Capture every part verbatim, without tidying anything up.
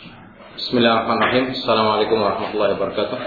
Bismillahirrahmanirrahim. Assalamualaikum warahmatullahi wabarakatuh.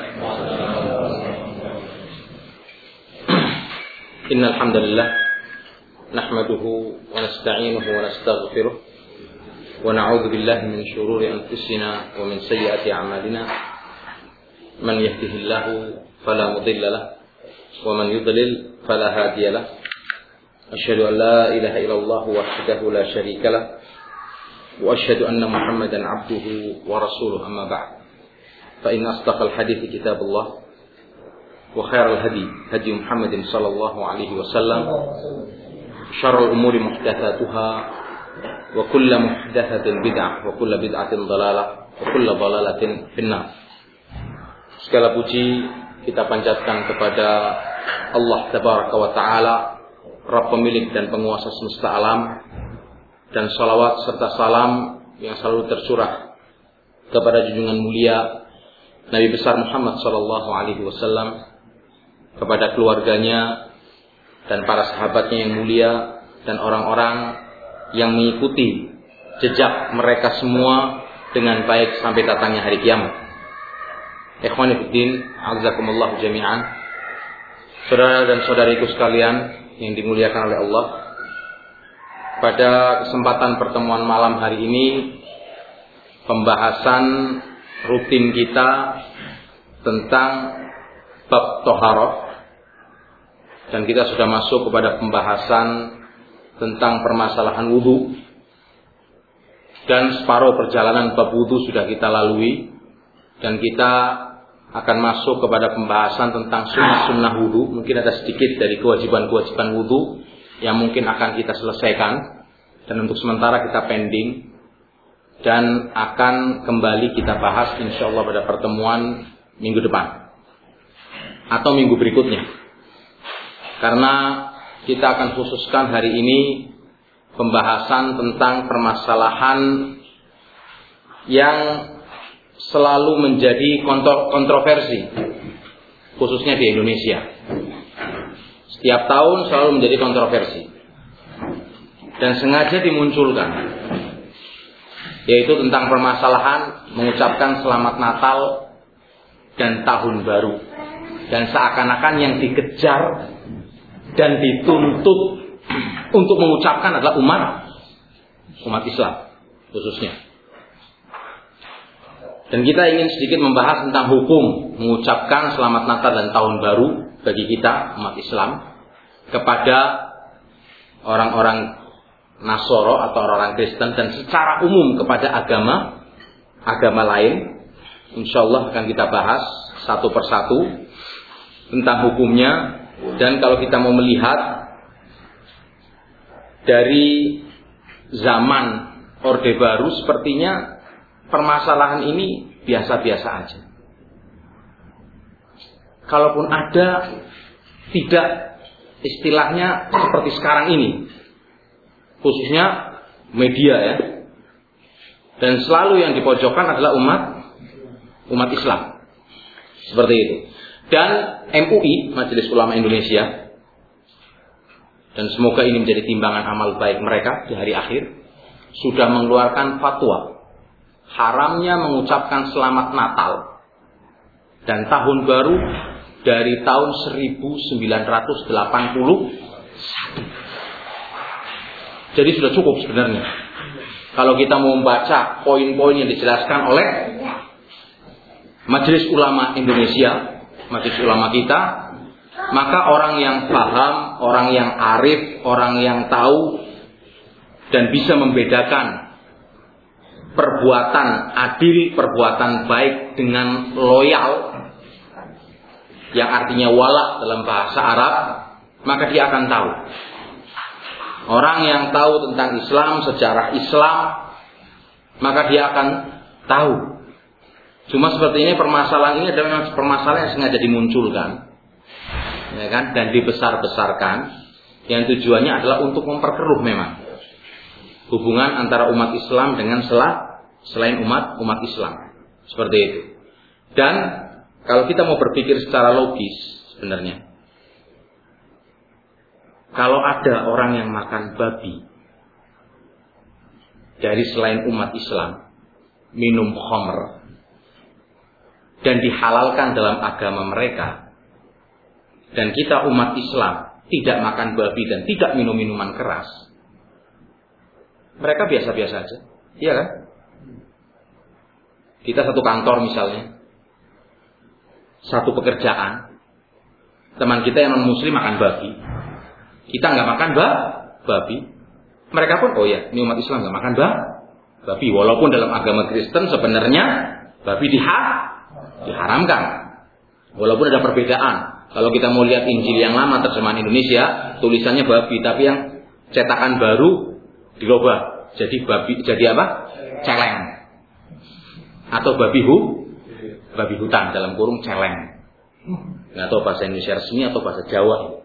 Innal hamdalillah nahmaduhu wa nasta'inuhu wa nastaghfiruh wa na'udzu billahi min shururi anfusina wa min sayyiati a'malina. Man yahdihillahu fala mudilla lahu wa man yudlil fala hadiya lahu. Asyhadu an la ilaha illallah wahdahu la syarika lahu wa asyhadu anna Muhammadan 'abduhu wa rasuluhu, amma ba'd. Fa inna asdaqal hadithi kitabullah wa khairal hadi hadi Muhammadin sallallahu alaihi wasallam. Syarrul umuri muhdatsatuha wa kullu muhdatsatin bid'ah wa kullu bid'atin dhalalah wa kullu dhalalatin finnar. Segala puji kita panjatkan kepada Allah Tabaraka wa Ta'ala, Rabb pemilik dan penguasa semesta alam, dan salawat serta salam yang selalu tercurah kepada junjungan mulia Nabi besar Muhammad sallallahu alaihi wasallam, kepada keluarganya dan para sahabatnya yang mulia, dan orang-orang yang mengikuti jejak mereka semua dengan baik sampai datangnya hari kiamat. Ikhwani fiddin, azakumullah jami'an. Saudara dan saudariku sekalian yang dimuliakan oleh Allah, pada kesempatan pertemuan malam hari ini, pembahasan rutin kita tentang bab toharoh, dan kita sudah masuk kepada pembahasan tentang permasalahan wudu, dan separuh perjalanan bab wudu sudah kita lalui, dan kita akan masuk kepada pembahasan tentang sunnah-sunnah wudu. Mungkin ada sedikit dari kewajiban-kewajiban wudu yang mungkin akan kita selesaikan, dan untuk sementara kita pending, dan akan kembali kita bahas insyaallah pada pertemuan minggu depan atau minggu berikutnya, karena kita akan khususkan hari ini pembahasan tentang permasalahan yang selalu menjadi kontro- kontroversi khususnya di Indonesia. Setiap tahun selalu menjadi kontroversi dan sengaja dimunculkan, yaitu tentang permasalahan mengucapkan selamat Natal dan Tahun Baru, dan seakan-akan yang dikejar dan dituntut untuk mengucapkan adalah umat umat Islam khususnya. Dan kita ingin sedikit membahas tentang hukum mengucapkan selamat Natal dan Tahun Baru bagi kita umat Islam kepada orang-orang Nasoro atau orang-orang Kristen, dan secara umum kepada agama agama lain. Insyaallah akan kita bahas satu persatu tentang hukumnya. Dan kalau kita mau melihat dari zaman Orde Baru, sepertinya permasalahan ini biasa-biasa aja. Kalaupun ada, tidak istilahnya seperti sekarang ini, khususnya media ya. Dan selalu yang dipojokkan adalah umat umat Islam. Seperti itu. Dan M U I, Majelis Ulama Indonesia, dan semoga ini menjadi timbangan amal baik mereka di hari akhir, sudah mengeluarkan fatwa haramnya mengucapkan selamat Natal dan Tahun Baru dari tahun seribu sembilan ratus delapan puluh satu. Jadi sudah cukup sebenarnya kalau kita mau membaca poin-poin yang dijelaskan oleh Majelis Ulama Indonesia, Majelis Ulama kita, maka orang yang paham, orang yang arif, orang yang tahu dan bisa membedakan perbuatan adil, perbuatan baik dengan loyal, yang artinya wala dalam bahasa Arab, maka dia akan tahu. Orang yang tahu tentang Islam, sejarah Islam, maka dia akan tahu. Cuma seperti ini permasalahan ini adalah permasalahan yang sengaja dimunculkan, ya kan, dan dibesar-besarkan, yang tujuannya adalah untuk memperkeruh memang hubungan antara umat Islam dengan sela, selain umat umat Islam, seperti itu. Dan kalau kita mau berpikir secara logis, sebenarnya kalau ada orang yang makan babi dari selain umat Islam, minum khamr dan dihalalkan dalam agama mereka, dan kita umat Islam tidak makan babi dan tidak minum minuman keras, mereka biasa-biasa aja, iya kan? Kita satu kantor misalnya, satu pekerjaan, teman kita yang non muslim makan babi, kita nggak makan bah, babi, mereka pun oh ya ini umat Islam nggak makan bah, babi, walaupun dalam agama Kristen sebenarnya babi diha, diharamkan, walaupun ada perbedaan. Kalau kita mau lihat Injil yang lama terjemahan Indonesia, tulisannya babi, tapi yang cetakan baru dirubah jadi babi, jadi apa? Celeng, atau babi hu, babi hutan dalam kurung celeng. Nggak tahu bahasa Indonesia resmi atau bahasa Jawa.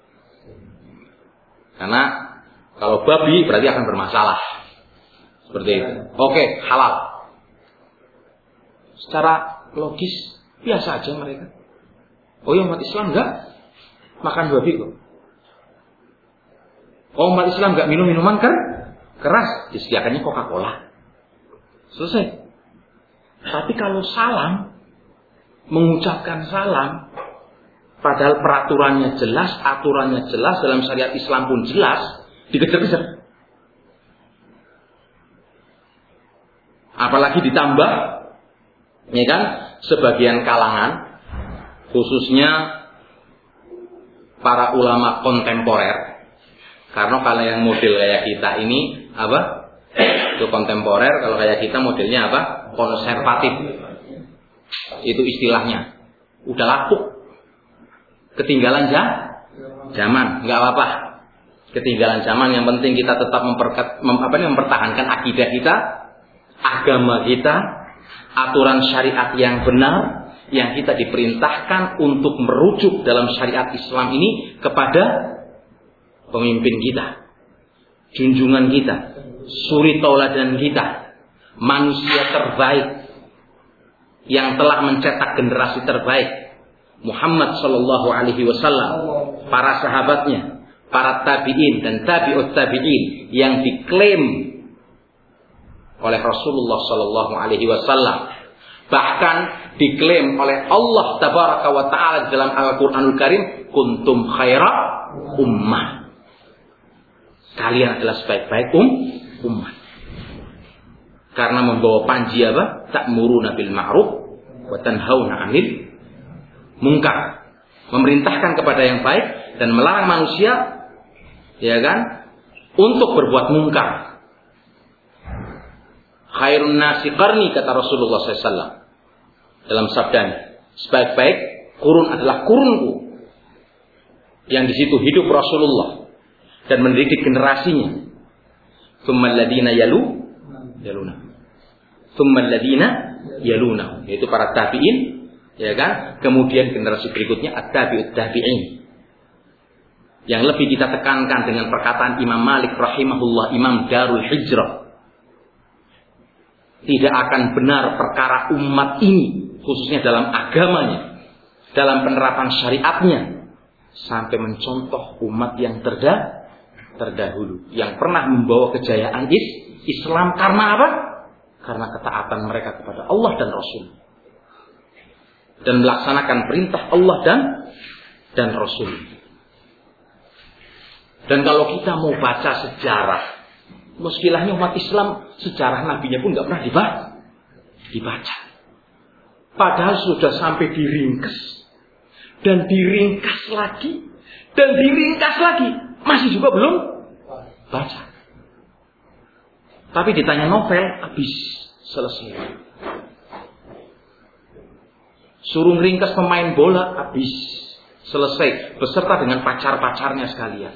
Karena kalau babi berarti akan bermasalah. Seperti itu. Oke, halal. Secara logis biasa aja mereka. Oh ya, umat Islam enggak makan babi kok. Oh, umat Islam enggak minum minuman kan keras, disediakannya Coca-Cola. Selesai. Tapi kalau salam, mengucapkan salam, padahal peraturannya jelas, aturannya jelas, dalam syariat Islam pun jelas, dikejar-kejar. Apalagi ditambah, ya kan, sebagian kalangan, khususnya para ulama kontemporer, karena kalau yang model kayak kita ini apa? Itu kontemporer, kalau kayak kita modelnya apa? Konservatif. Itu istilahnya. Udah lapuk. Ketinggalan ja? zaman, nggak apa-apa. Ketinggalan zaman, yang penting kita tetap memperkat, mem, apa ini, mempertahankan akidah kita, agama kita, aturan syariat yang benar, yang kita diperintahkan untuk merujuk dalam syariat Islam ini kepada pemimpin kita, junjungan kita, suri tauladan kita, manusia terbaik yang telah mencetak generasi terbaik, Muhammad Sallallahu Alaihi Wasallam, para sahabatnya, para tabiin dan tabiut tabiin yang diklaim oleh Rasulullah Sallallahu Alaihi Wasallam, bahkan diklaim oleh Allah Tabaraka wa Taala dalam Al-Quranul Karim, kuntum khaira ummah, kalian adalah sebaik-baik um, umat, karena membawa panji apa? Ta'muruna bil ma'ruf wa tanhauna 'anil munkar, memerintahkan kepada yang baik dan melarang manusia, ya kan, untuk berbuat mungkar. Khairun nasi qarni, kata Rasulullah sallallahu alaihi wasallam dalam sabdanya, sebaik-baik kurun adalah kurunku, yang di situ hidup Rasulullah dan mendidik generasinya. Tsummal ladina yalu yaluna, tsummal ladina yaluna, yaitu para tabi'in, ya kan, kemudian generasi berikutnya at-tabi'ut tabi'in. Yang lebih kita tekankan dengan perkataan Imam Malik rahimahullah, Imam Darul Hijrah, tidak akan benar perkara umat ini, khususnya dalam agamanya, dalam penerapan syariatnya, sampai mencontoh umat yang terda, terdahulu, yang pernah membawa kejayaan is, Islam. Karena apa? Karena ketaatan mereka kepada Allah dan Rasul, dan melaksanakan perintah Allah dan dan Rasul. Dan kalau kita mau baca sejarah, muskilahnya umat Islam, sejarah nabinya pun nggak pernah dibaca, dibaca. Padahal sudah sampai diringkas dan diringkas lagi dan diringkas lagi, masih juga belum baca. Tapi ditanya novel, habis, selesai. Suruh ringkas pemain bola, habis, selesai, beserta dengan pacar-pacarnya sekalian.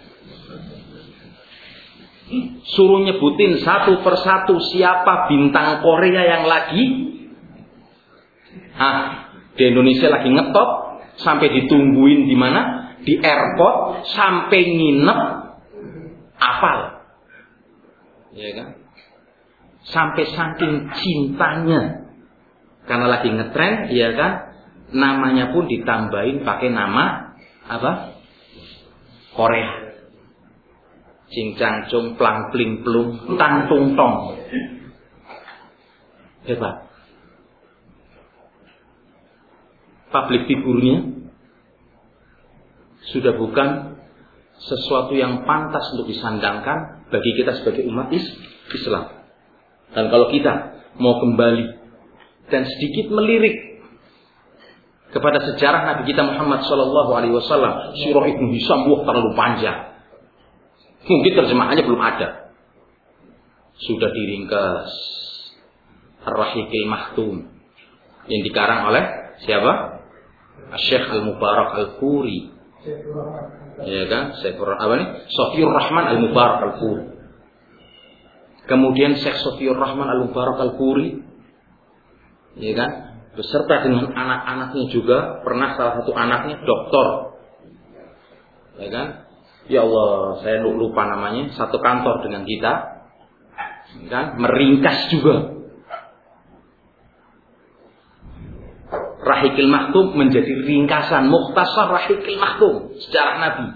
Suruh nyebutin satu persatu siapa bintang Korea yang lagi, ah, di Indonesia lagi ngetop, sampai ditungguin di mana, di airport, sampai nginep, apal, ya kan? Sampai saking cintanya, karena lagi ngetren, ya kan? Namanya pun ditambahin pakai nama apa? Korea. Cing cang cung plang pling plung tang tung tong. Hebat. Public figurnya sudah bukan sesuatu yang pantas untuk disandangkan bagi kita sebagai umat Islam. Dan kalau kita mau kembali dan sedikit melirik kepada sejarah Nabi kita Muhammad Sallallahu Alaihi Wasallam, Surah Ibnu Hisham buah terlalu panjang. Mungkin terjemahannya belum ada. Sudah diringkas. Ar-Rahiqil Maktum yang dikarang oleh siapa? Syekh Al-Mubarak Al-Furi. Ya kan? Syekh apa nih? Sofiyur Rahman Al-Mubarak Al-Furi. Kemudian Syekh Sofiyur Rahman Al-Mubarak Al-Furi, ya kan? Beserta dengan anak-anaknya juga, pernah salah satu anaknya doktor. Ya kan? Ya Allah, saya lupa namanya, satu kantor dengan kita. Ya kan? Meringkas juga Rahiqil Maktum menjadi ringkasan Mukhtasar Rahiqil Maktum sejarah Nabi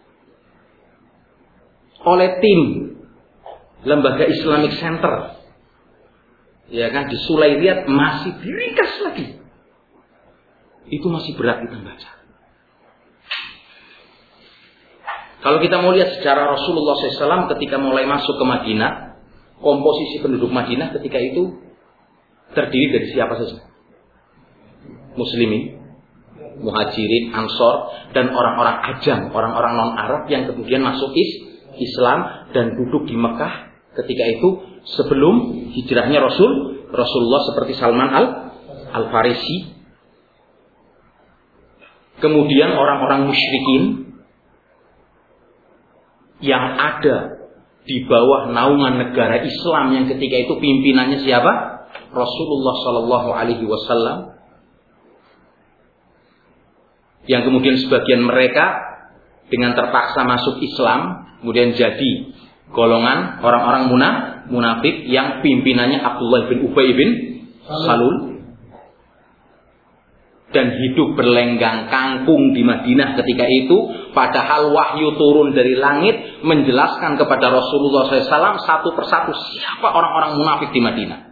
oleh tim Lembaga Islamic Center, ya kan, di Sulairiyat, masih diringkas lagi. Itu masih berat kita baca. Kalau kita mau lihat sejarah Rasulullah shallallahu alaihi wasallam ketika mulai masuk ke Madinah, komposisi penduduk Madinah ketika itu terdiri dari siapa saja? Muslimin, Muhajirin, Ansor, dan orang-orang Ajam, orang-orang non-Arab yang kemudian masuk is, Islam dan duduk di Mekah ketika itu sebelum hijrahnya Rasul Rasulullah seperti Salman al Al-Farisi. Kemudian orang-orang musyrikin yang ada di bawah naungan negara Islam yang ketika itu pimpinannya siapa? Rasulullah Sallallahu Alaihi Wasallam. Yang kemudian sebagian mereka dengan terpaksa masuk Islam, kemudian jadi golongan orang-orang munafik yang pimpinannya Abdullah bin Ubay bin Salul, dan hidup berlenggang kangkung di Madinah ketika itu, padahal wahyu turun dari langit menjelaskan kepada Rasulullah shallallahu alaihi wasallam satu persatu siapa orang-orang munafik di Madinah.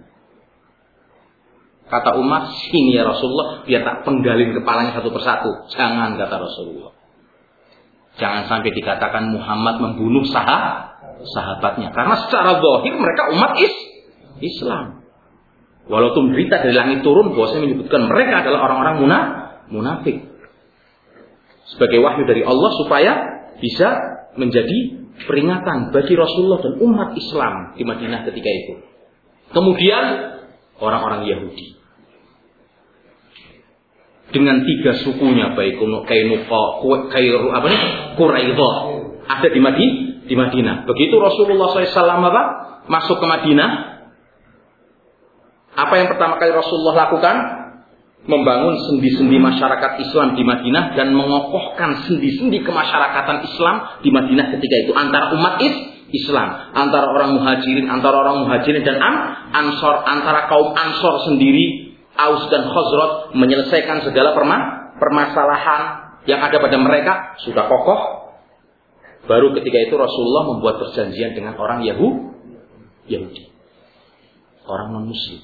Kata Umar, sini ya Rasulullah, biar tak penggalin kepalanya satu persatu. Jangan, kata Rasulullah. Jangan sampai dikatakan Muhammad membunuh sah sahabatnya. Karena secara zahir mereka umat is Islam. Walaupun berita dari langit turun, bahwasanya menyebutkan mereka adalah orang-orang munaf munafik. Sebagai wahyu dari Allah supaya bisa menjadi peringatan bagi Rasulullah dan umat Islam di Madinah ketika itu. Kemudian orang-orang Yahudi dengan tiga sukunya, baik Kainuqa, Kairu, apa nih, Quraidah, ada di Madinah. Di Madinah. Begitu Rasulullah shallallahu alaihi wasallam apa? Masuk ke Madinah, apa yang pertama kali Rasulullah lakukan? Membangun sendi-sendi masyarakat Islam di Madinah dan mengokohkan sendi-sendi kemasyarakatan Islam di Madinah ketika itu antara umat is Islam, antara orang Muhajirin, antara orang Muhajirin dan an Ansor, antara kaum Ansor sendiri, Aus dan Khazraj, menyelesaikan segala perma permasalahan yang ada pada mereka sudah kokoh. Baru ketika itu Rasulullah membuat perjanjian dengan orang Yahu, Yahudi, orang non-Muslim.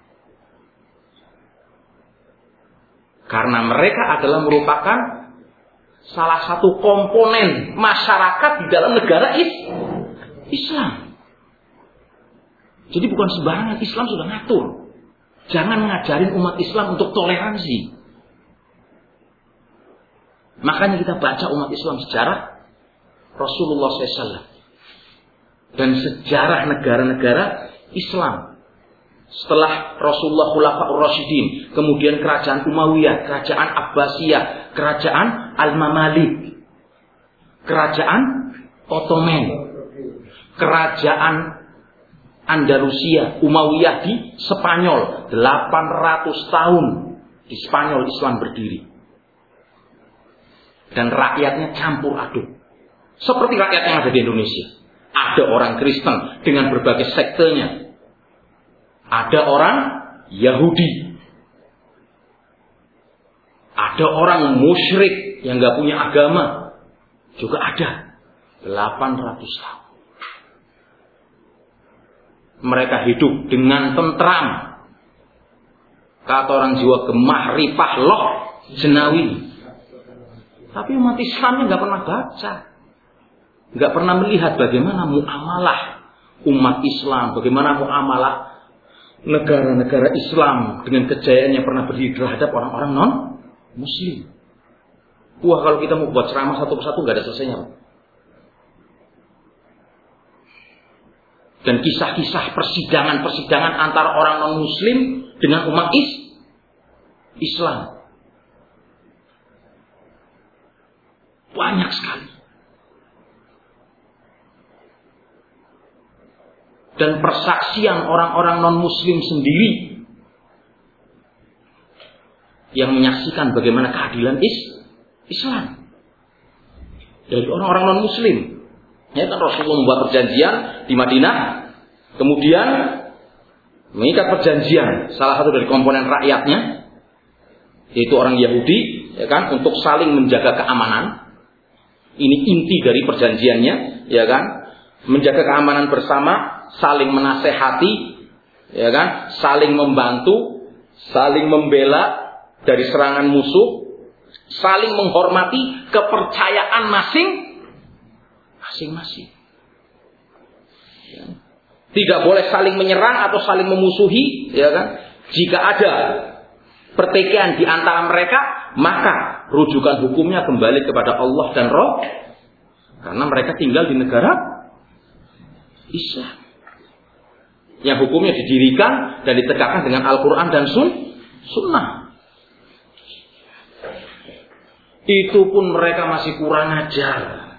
Karena mereka adalah merupakan salah satu komponen masyarakat di dalam negara Islam. Jadi bukan sembarangan, Islam sudah ngatur. Jangan ngajarin umat Islam untuk toleransi. Makanya kita baca umat Islam sejarah Rasulullah shallallahu alaihi wasallam dan sejarah negara-negara Islam. Setelah Rasulullah Khulafaur Rasyidin, kemudian kerajaan Umayyah, kerajaan Abbasiyah, kerajaan Al-Mamalik, kerajaan Ottoman, kerajaan Andalusia, Umayyah di Spanyol, delapan ratus tahun di Spanyol Islam berdiri. Dan rakyatnya campur aduk. Seperti rakyat yang ada di Indonesia. Ada orang Kristen dengan berbagai sektenya. Ada orang Yahudi. Ada orang musyrik yang gak punya agama. Juga ada. delapan ratus tahun. Mereka hidup dengan tentram. Kata orang Jawa, gemah ripah loh jenawi. Tapi umat Islamnya nggak pernah baca, nggak pernah melihat bagaimana muamalah umat Islam, bagaimana muamalah negara-negara Islam dengan kejayaannya pernah berdiri terhadap orang-orang non Muslim. Wah, kalau kita mau buat ceramah satu persatu nggak ada selesainya. Dan kisah-kisah persidangan-persidangan antara orang non Muslim dengan umat is Islam banyak sekali. Dan persaksian orang-orang non-muslim sendiri yang menyaksikan bagaimana keadilan is Islam dari orang-orang non-muslim. Ya kan, Rasulullah membuat perjanjian di Madinah, kemudian mengikat perjanjian salah satu dari komponen rakyatnya, yaitu orang Yahudi, ya kan, untuk saling menjaga keamanan. Ini inti dari perjanjiannya, ya kan? Menjaga keamanan bersama, saling menasehati, ya kan? Saling membantu, saling membela dari serangan musuh, saling menghormati kepercayaan masing masing-masing. Ya. Tidak boleh saling menyerang atau saling memusuhi, ya kan? Jika ada pertikaian di antara mereka, maka rujukan hukumnya kembali kepada Allah dan Roh, karena mereka tinggal di negara Islam yang hukumnya didirikan dan ditegakkan dengan Al-Quran dan sun, Sunnah. Itu pun mereka masih kurang ajar,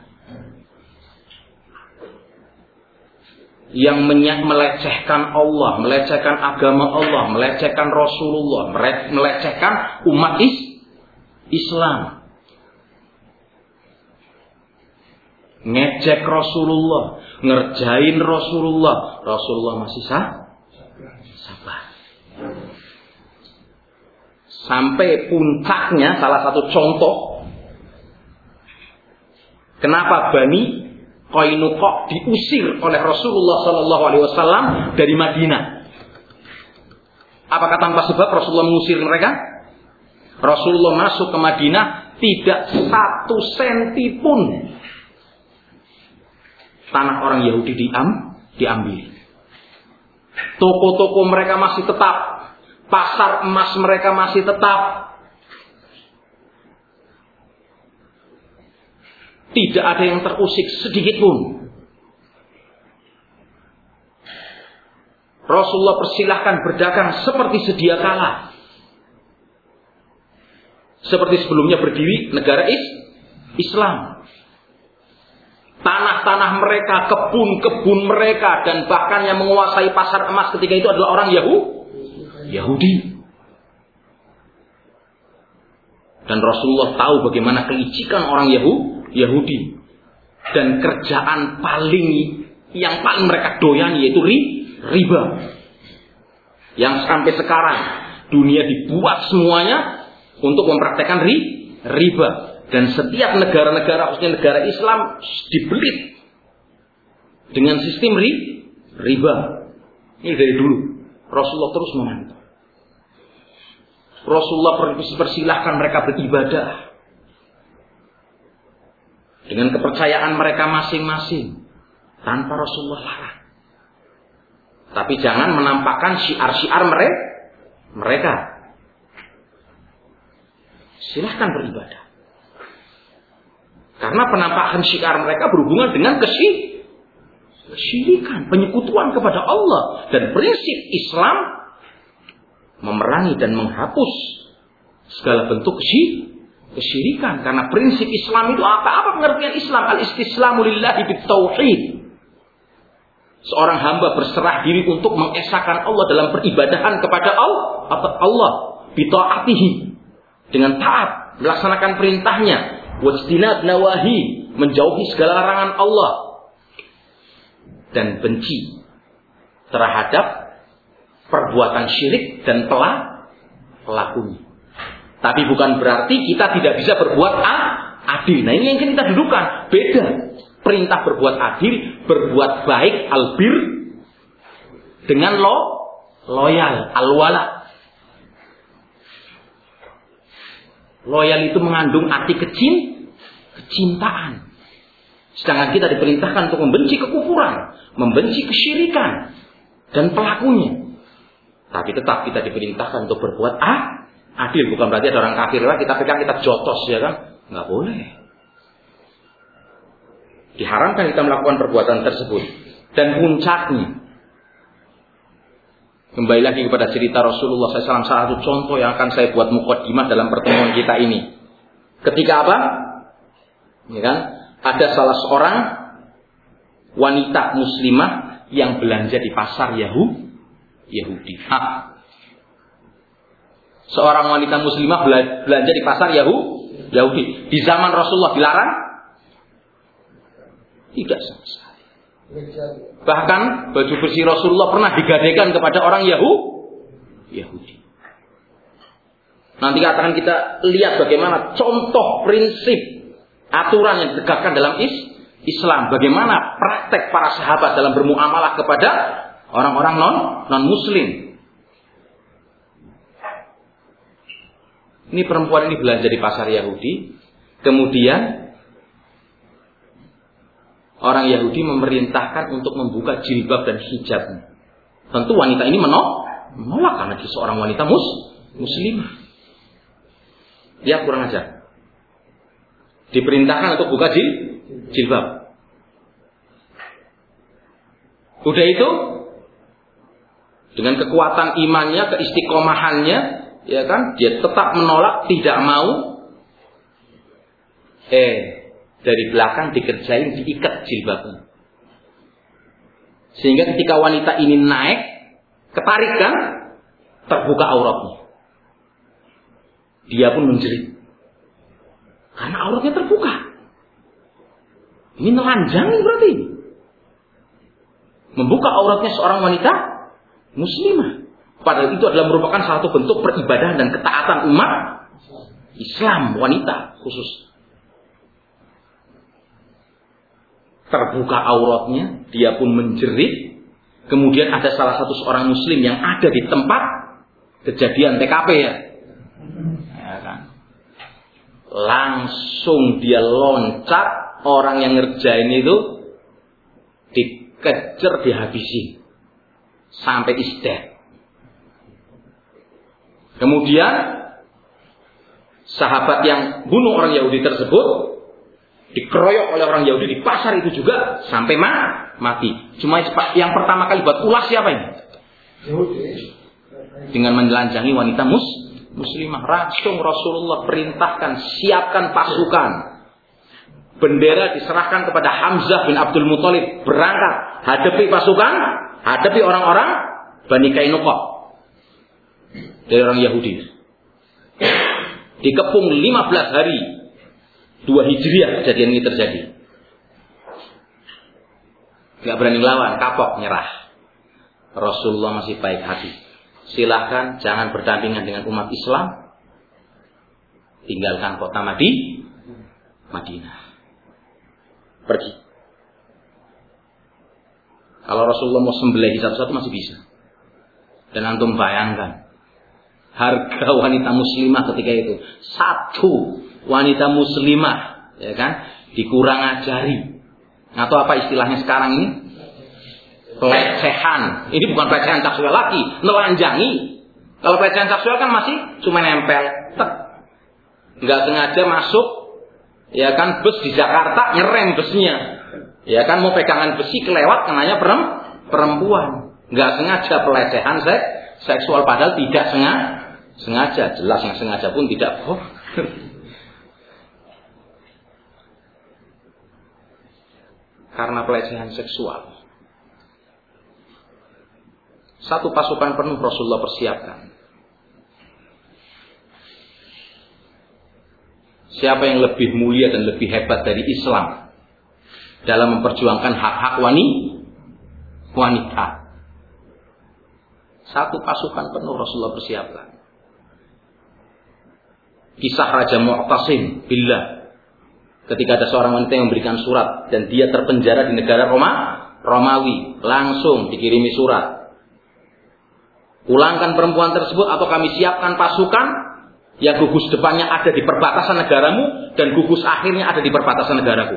yang melecehkan Allah, melecehkan agama Allah, melecehkan Rasulullah, melecehkan umat is Islam, ngejek Rasulullah, ngerjain Rasulullah. Rasulullah masih sah, sabar. Sampai puncaknya, salah satu contoh kenapa Bani Qainuqa diusir oleh Rasulullah Sallallahu Alaihi Wasallam dari Madinah. Apakah tanpa sebab Rasulullah mengusir mereka? Rasulullah masuk ke Madinah, tidak satu senti pun tanah orang Yahudi diam, diambil. Toko-toko mereka masih tetap, pasar emas mereka masih tetap. Tidak ada yang terusik sedikit pun. Rasulullah persilahkan berdagang seperti sedia kala. Seperti sebelumnya berdiri negara is Islam. Tanah-tanah mereka, kebun-kebun mereka, dan bahkan yang menguasai pasar emas ketika itu adalah orang Yahu, Yahudi. Dan Rasulullah tahu bagaimana kelicikan orang Yahu, Yahudi. Dan kerjaan paling yang paling mereka doyan yaitu ri, riba. Yang sampai sekarang dunia dibuat semuanya untuk mempraktekkan ri, riba. Dan setiap negara-negara, khususnya negara Islam, dibelit dengan sistem ri, riba. Ini dari dulu. Rasulullah terus memantau. Rasulullah persilahkan mereka beribadah dengan kepercayaan mereka masing-masing, tanpa Rasulullah larang. Tapi jangan menampakkan syiar-syiar mereka. mereka. Silahkan beribadah. Karena penampakan syiar mereka berhubungan dengan kesyirikan, penyekutuan kepada Allah. Dan prinsip Islam memerangi dan menghapus segala bentuk kesyirikan. Karena prinsip Islam itu apa? Apa pengertian Islam? Al-istislamu lillahi bitauhid. Seorang hamba berserah diri untuk mengesahkan Allah dalam peribadahan kepada Allah. Bita'atihi. Dengan taat, melaksanakan perintahnya. Wajtinab nawahi, menjauhi segala larangan Allah. Dan benci terhadap perbuatan syirik dan pelakunya. Tapi bukan berarti kita tidak bisa berbuat adil. Nah ini yang kita dudukan. Beda. Perintah berbuat adil, berbuat baik, albir, dengan lo, loyal, alwala. Loyal itu mengandung arti kecin, kecintaan. Sedangkan kita diperintahkan untuk membenci kekufuran, membenci kesyirikan dan pelakunya. Tapi tetap kita diperintahkan untuk berbuat ah, adil. Bukan berarti ada orang kafir lah kita pegang, kita jotos, ya kan? Nggak boleh. Diharamkan kita melakukan perbuatan tersebut. Dan puncaknya, kembali lagi kepada cerita Rasulullah shallallahu alaihi wasallam, salah satu contoh yang akan saya buat muqaddimah dalam pertemuan kita ini. Ketika apa? Ya kan? Ada salah seorang wanita muslimah yang belanja di pasar Yahudi. Yahudi. Ha. Seorang wanita muslimah belanja di pasar Yahudi. Yahudi. Di zaman Rasulullah dilarang? Tidak sama sekali. Bahkan baju bersih Rasulullah pernah digadaikan kepada orang Yahudi. Yahudi. Nanti akan kita lihat bagaimana contoh prinsip aturan yang ditegakkan dalam is, Islam. Bagaimana praktek para sahabat dalam bermuamalah kepada orang-orang non non Muslim. Ini perempuan ini belanja di pasar Yahudi, kemudian orang Yahudi memerintahkan untuk membuka jilbab dan hijabnya. Tentu wanita ini menolak, menolak karena dia seorang wanita mus, muslimah. Dia kurang ajar. Diperintahkan untuk buka jil, jilbab. Udah itu, dengan kekuatan imannya, keistiqomahannya, ya kan, dia tetap menolak, tidak mau. Eh, dari belakang dikerjain, diikat jilbabnya. Sehingga ketika wanita ini naik, ketarik kan, terbuka auratnya. Dia pun menjerit. Karena auratnya terbuka. Ini nelanjangi berarti. Membuka auratnya seorang wanita muslimah. Padahal itu adalah merupakan salah satu bentuk peribadahan dan ketaatan umat Islam, wanita khusus. Terbuka auratnya, dia pun menjerit. Kemudian ada salah satu seorang muslim yang ada di tempat kejadian T K P ya. Ya kan? Langsung dia loncat, orang yang ngerjain itu dikejar, dihabisi sampai isdet. Kemudian sahabat yang bunuh orang Yahudi tersebut dikeroyok oleh orang Yahudi di pasar itu juga sampai ma- mati. Cuma yang pertama kali buat ulas siapa ini? Dengan menelanjangi wanita mus muslimah. Langsung Rasulullah perintahkan, siapkan pasukan. Bendera diserahkan kepada Hamzah bin Abdul Muthalib, berangkat hadapi pasukan, hadapi orang-orang Bani Qainuqa dari orang Yahudi. Dikepung lima belas hari, dua Hijriah kejadian ini terjadi. Gak berani lawan, kapok, nyerah. Rasulullah masih baik hati. Silahkan, jangan berdampingan dengan umat Islam. Tinggalkan kota Madi, Madinah. Pergi. Kalau Rasulullah mau sembelih satu-satu masih bisa. Dan antum bayangkan harga wanita muslimah ketika itu. Satu wanita muslimah, ya kan, dikurang ajari. Atau apa istilahnya sekarang ini? Pelecehan. Ini bukan pelecehan seksual lagi, nelanjangi. Kalau pelecehan seksual kan masih cuma nempel, tek. Nggak sengaja masuk, ya kan, bus di Jakarta, nyerem busnya. Ya kan, mau pegangan besi kelewat, kenanya perempuan. Nggak sengaja pelecehan seks, seksual, padahal tidak sengaja. Sengaja, jelas yang sengaja pun tidak. Oh. Karena pelecehan seksual. Satu pasukan penuh Rasulullah persiapkan. Siapa yang lebih mulia dan lebih hebat dari Islam dalam memperjuangkan hak-hak wanita? Satu pasukan penuh Rasulullah persiapkan. Kisah Raja Mu'tasim billah. Ketika ada seorang wanita yang memberikan surat dan dia terpenjara di negara Roma, Romawi, langsung dikirimi surat. Pulangkan perempuan tersebut atau kami siapkan pasukan Yang gugus depannya ada di perbatasan negaramu dan gugus akhirnya ada di perbatasan negaraku.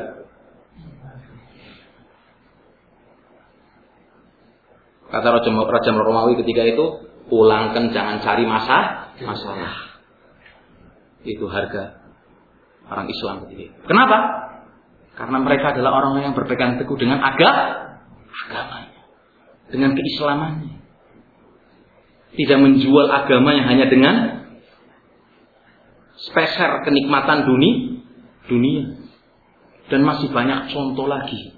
Kata Raja, Raja Romawi ketika itu, pulangkan, jangan cari masa, masalah. Itu harga orang Islam ketika itu. Kenapa? Karena mereka adalah orang yang berpegang teguh dengan agama, agamanya, dengan keislamannya. Tidak menjual agamanya hanya dengan speser kenikmatan dunia, dunia. Dan masih banyak contoh lagi.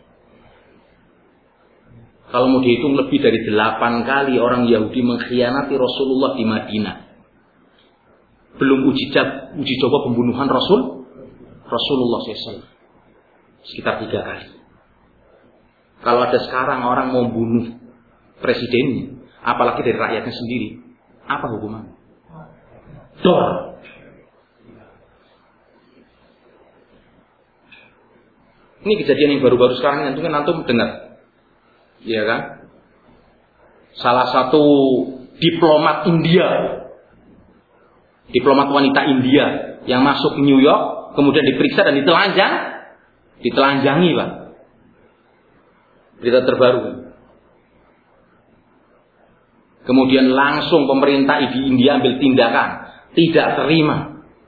Kalau mau dihitung lebih dari delapan kali orang Yahudi mengkhianati Rasulullah di Madinah. Belum uji, uji coba pembunuhan Rasul Rasulullah shallallahu alaihi wasallam. Sekitar tiga kali. Kalau ada sekarang orang mau bunuh presidennya, apalagi dari rakyatnya sendiri, apa hukumannya? Dor. Ini kejadian yang baru-baru sekarang yang mungkin antum dengar. Iya kan? Salah satu diplomat India, diplomat wanita India yang masuk New York, kemudian diperiksa dan ditelanjang, ditelanjangi, Pak. Berita terbaru. Kemudian langsung pemerintah di India ambil tindakan, tidak terima.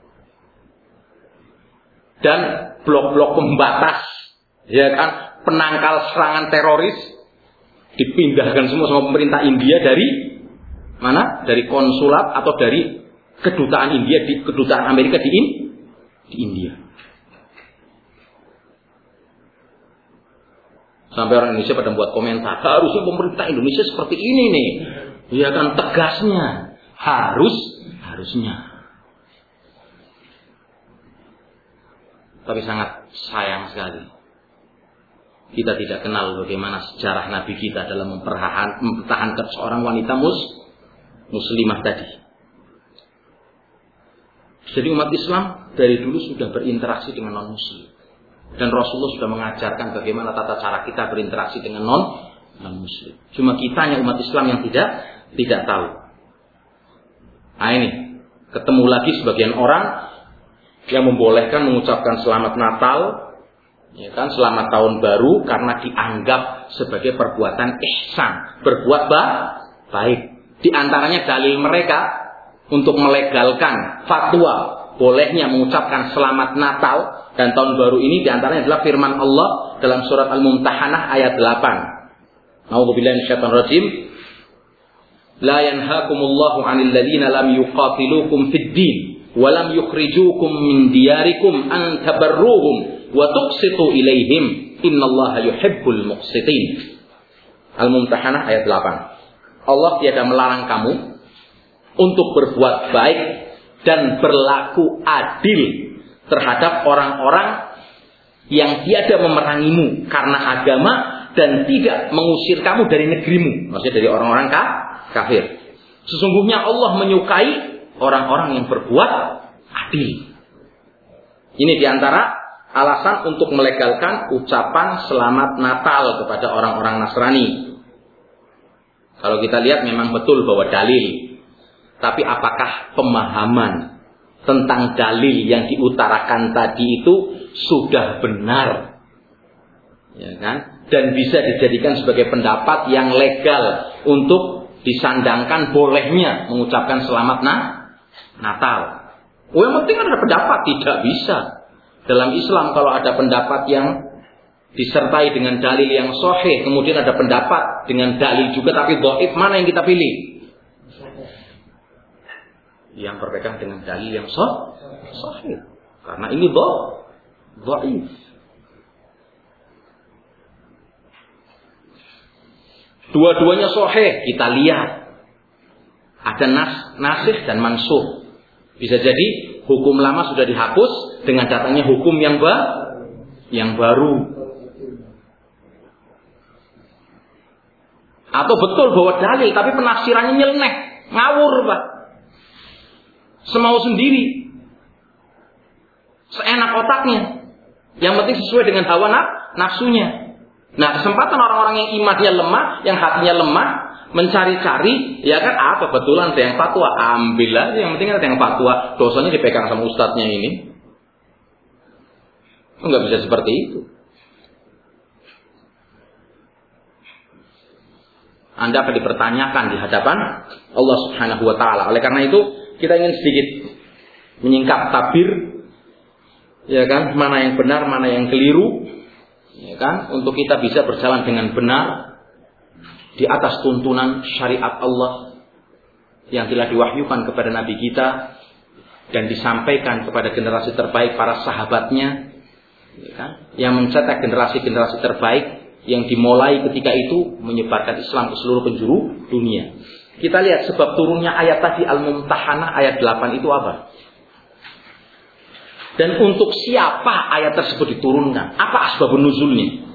Dan blok-blok pembatas, ya kan, penangkal serangan teroris dipindahkan semua sama pemerintah India dari mana? Dari konsulat atau dari kedutaan India di kedutaan Amerika di, di India. Sampai orang Indonesia pada membuat komentar, harusnya pemerintah Indonesia seperti ini nih. Ya kan, tegasnya harus harusnya. Tapi sangat sayang sekali. Kita tidak kenal bagaimana sejarah Nabi kita dalam mempertahankan seorang wanita mus, muslimah tadi. Jadi umat Islam dari dulu sudah berinteraksi dengan non-muslim. Dan Rasulullah sudah mengajarkan bagaimana tata cara kita berinteraksi dengan non, non-muslim. Cuma kitanya umat Islam yang tidak tidak tahu. Nah ini, ketemu lagi sebagian orang yang membolehkan mengucapkan selamat Natal, ya kan, selamat tahun baru karena dianggap sebagai perbuatan ihsan, berbuat baik. Di antaranya dalil mereka untuk melegalkan fatwa bolehnya mengucapkan selamat Natal dan tahun baru ini di antaranya adalah firman Allah dalam surat Al-Mumtahanah ayat delapan. A'udzubillahi minasyaitonir rajim. La yanhaakumullahu 'anil ladzina lam yuqatilukum fid din wa lam yukhrijukum min diyarikum an tabarruhum wa tuqsitu ilaihim innallaha yuhibbul muqsitin. Al-Mumtahanah ayat delapan. Allah tiada melarang kamu untuk berbuat baik dan berlaku adil terhadap orang-orang yang tiada memerangimu karena agama dan tidak mengusir kamu dari negerimu, maksudnya dari orang-orang kafir. Sesungguhnya Allah menyukai orang-orang yang berbuat adil. Ini diantara alasan untuk melegalkan ucapan selamat Natal kepada orang-orang Nasrani. Kalau kita lihat memang betul bahwa dalil. Tapi apakah pemahaman tentang dalil yang diutarakan tadi itu sudah benar? Ya kan? Dan bisa dijadikan sebagai pendapat yang legal untuk disandangkan bolehnya mengucapkan selamat nah, Natal. Oh, yang penting ada pendapat, tidak bisa. Dalam Islam kalau ada pendapat yang disertai dengan dalil yang sahih, kemudian ada pendapat dengan dalil juga tapi dhaif, mana yang kita pilih? Yang berpegang dengan dalil yang sahih. Karena ini dhaif. Dua-duanya sahih, kita lihat. Ada nas, nasikh dan mansukh. Bisa jadi hukum lama sudah dihapus dengan datangnya hukum yang ba, yang baru. Atau betul bahwa dalil tapi penafsirannya nyeleneh, ngawur, Pak. Semau sendiri. Seenak otaknya. Yang penting sesuai dengan hawa nafsunya. Nah, kesempatan orang-orang yang imannya lemah, yang hatinya lemah, mencari-cari, ya kan apa betulan ada yang fatwa, ambil aja, yang penting ada yang fatwa, dosanya dipegang sama ustadznya ini. Enggak bisa seperti itu. Anda akan dipertanyakan di hadapan Allah Subhanahu wa taala. Oleh karena itu, kita ingin sedikit menyingkap tabir, ya kan, mana yang benar, mana yang keliru, ya kan, untuk kita bisa berjalan dengan benar di atas tuntunan syariat Allah yang telah diwahyukan kepada Nabi kita dan disampaikan kepada generasi terbaik para sahabatnya, ya kan, yang mencetak generasi-generasi terbaik yang dimulai ketika itu menyebarkan Islam ke seluruh penjuru dunia. Kita lihat sebab turunnya ayat tadi Al-Mumtahanah ayat delapan itu apa? Dan untuk siapa ayat tersebut diturunkan? Apa asbabun nuzulnya?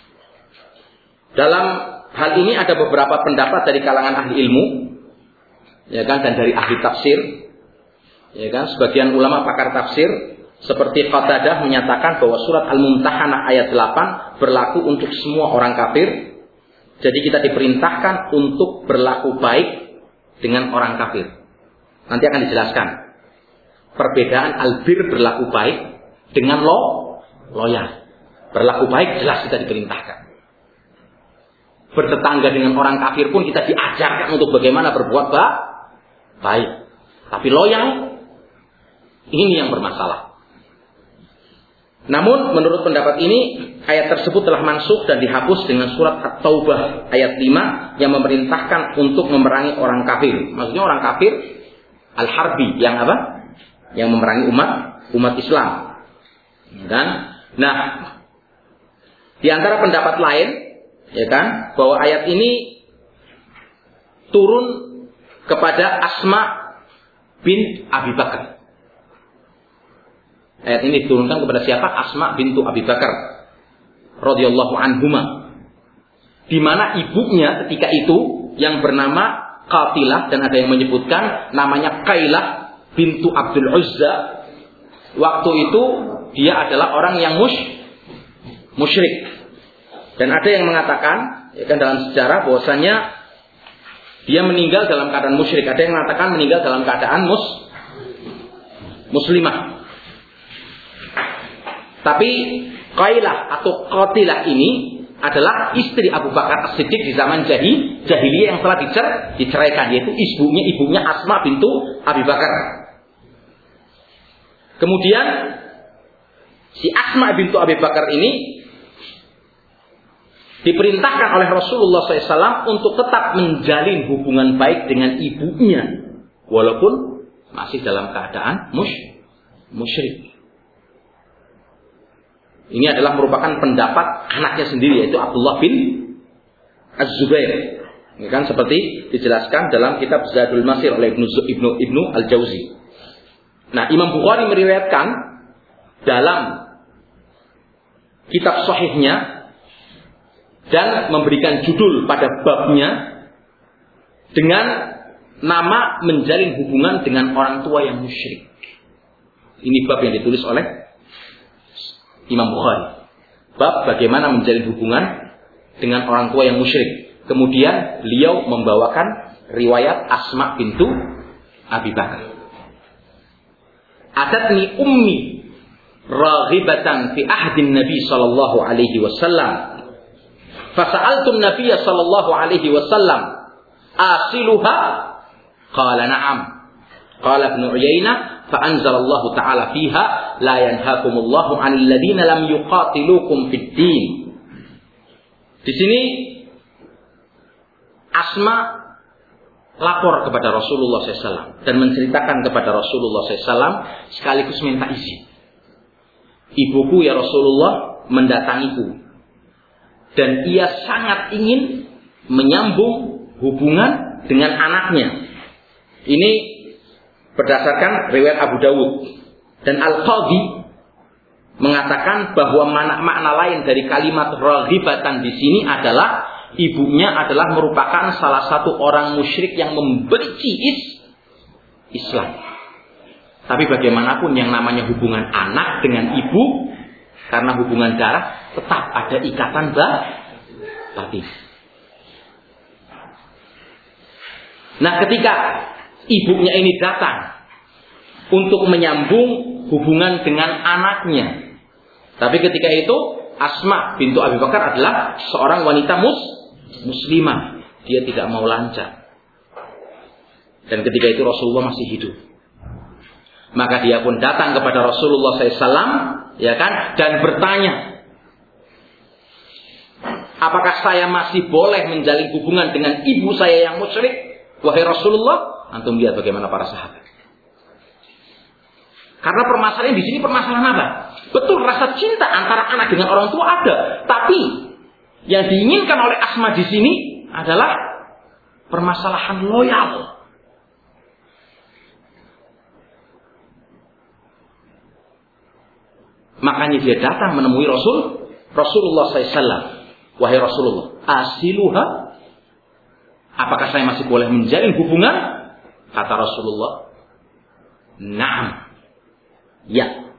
Dalam hal ini ada beberapa pendapat dari kalangan ahli ilmu, ya kan, dan dari ahli tafsir, ya kan. Sebagian ulama pakar tafsir seperti Qatadah menyatakan bahwa surat Al-Mumtahanah ayat delapan berlaku untuk semua orang kafir. Jadi kita diperintahkan untuk berlaku baik dengan orang kafir. Nanti akan dijelaskan perbedaan albir berlaku baik dengan lo loyal. Berlaku baik jelas kita diperintahkan. Bertetangga dengan orang kafir pun kita diajarkan untuk bagaimana berbuat baik. Tapi loyal, ini yang bermasalah. Namun menurut pendapat ini, ayat tersebut telah mansukh dan dihapus dengan surat At-Taubah ayat lima yang memerintahkan untuk memerangi orang kafir. Maksudnya orang kafir al-harbi, yang apa? Yang memerangi umat umat Islam. Dan nah, di antara pendapat lain, ya kan, bahwa ayat ini turun kepada Asma bin Abi Bakar. Ayat ini diturunkan kepada siapa? Asma bintu Abi Bakar radhiyallahu anhuma. Di mana ibunya ketika itu yang bernama Qatilah, dan ada yang menyebutkan namanya Qailah bintu Abdul Uzza. Waktu itu dia adalah orang yang mush, musyrik. Dan ada yang mengatakan, ya kan, dalam sejarah bahwasanya dia meninggal dalam keadaan musyrik. Ada yang mengatakan meninggal dalam keadaan mus, muslimah. Tapi Qailah atau Qatilah ini adalah istri Abu Bakar As-Siddiq di zaman jahi, jahiliyah yang telah dicer, diceraikan, yaitu ibunya ibunya Asma bintu Abi Bakar. Kemudian si Asma bintu Abi Bakar ini diperintahkan oleh Rasulullah shallallahu alaihi wasallam untuk tetap menjalin hubungan baik dengan ibunya walaupun masih dalam keadaan mush, musyrik. Ini adalah merupakan pendapat anaknya sendiri, yaitu Abdullah bin Az-Zubair. Ini kan seperti dijelaskan dalam kitab Zadul Masir oleh Ibnu Ibnu, Ibnu Al-Jauzi. Nah, Imam Bukhari meriwayatkan dalam kitab sahihnya dan memberikan judul pada babnya dengan nama menjalin hubungan dengan orang tua yang musyrik. Ini bab yang ditulis oleh Imam Bukhari. Bab bagaimana menjalin hubungan dengan orang tua yang musyrik. Kemudian beliau membawakan riwayat Asma bintu Abi Bakar. Atatni ummi raghibatan fi ahdin Nabi sallallahu alaihi wasallam. Fasa'altu an-Nabiy sallallahu alaihi wasallam, "Asiluha?" Qala na'am. Qala Ibnu Uyainah, فأنزل الله تعالى فيها لا ينهاكم الله عن الذين لم يقاتلوكم في الدين. Di sini Asma lapor kepada Rasulullah shallallahu alaihi wasallam dan menceritakan kepada Rasulullah shallallahu alaihi wasallam sekaligus minta izin. Ibuku ya Rasulullah mendatangiku dan ia sangat ingin menyambung hubungan dengan anaknya. Ini berdasarkan riwayat Abu Dawud. Dan Al-Qadhi mengatakan bahwa makna, makna lain dari kalimat raghibatan di sini adalah ibunya adalah merupakan salah satu orang musyrik yang membenci is, Islam. Tapi bagaimanapun yang namanya hubungan anak dengan ibu, karena hubungan darah tetap ada ikatan batin. Nah, ketika ibunya ini datang untuk menyambung hubungan dengan anaknya, tapi ketika itu Asma bintu Abi Bakar adalah seorang wanita mus muslimah, dia tidak mau lancar. Dan ketika itu Rasulullah masih hidup. Maka dia pun datang kepada Rasulullah shallallahu alaihi wasallam, ya kan, dan bertanya, apakah saya masih boleh menjalin hubungan dengan ibu saya yang musyrik? Wahai Rasulullah, antum lihat bagaimana para sahabat. Karena permasalahan di sini permasalahan apa? Betul, rasa cinta antara anak dengan orang tua ada, tapi yang diinginkan oleh Asma di sini adalah permasalahan loyal. Makanya dia datang menemui Rasul Rasulullah shallallahu alaihi wasallam. Wahai Rasulullah, asiluha, apakah saya masih boleh menjalin hubungan? Kata Rasulullah, na'am, ya.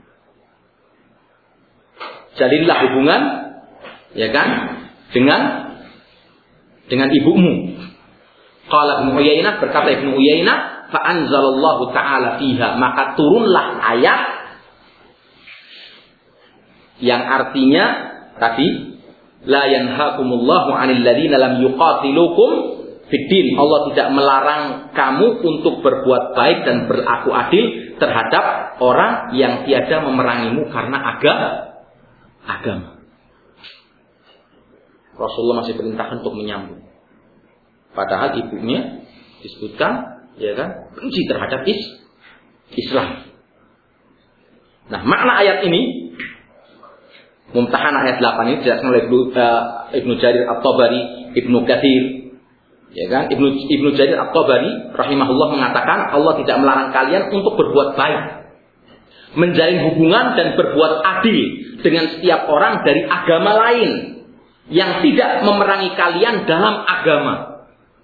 Jalinlah hubungan, ya kan, dengan dengan ibumu. Qala Ibnu Uyainah, berkata Ibnu Uyainah, fa anzalallahu ta'ala fiha, maka turunlah ayat yang artinya tadi, la yanhaakumullahu 'anil ladzina lam yuqatilukum fiddin. Allah tidak melarang kamu untuk berbuat baik dan berlaku adil terhadap orang yang tiada memerangimu karena agama. agama. Rasulullah masih perintahkan untuk menyambung. Padahal ibunya disebutkan, ya kan, benci terhadap is, Islam. Nah, makna ayat ini, Mumtahanah ayat delapan ini dijelaskan oleh Ibnu, uh, Ibnu Jarir At-Tabari, Ibnu Katsir, ya kan? Ibnu Ibnu Jarir At-Tabari rahimahullah mengatakan Allah tidak melarang kalian untuk berbuat baik, menjalin hubungan dan berbuat adil dengan setiap orang dari agama lain yang tidak memerangi kalian dalam agama.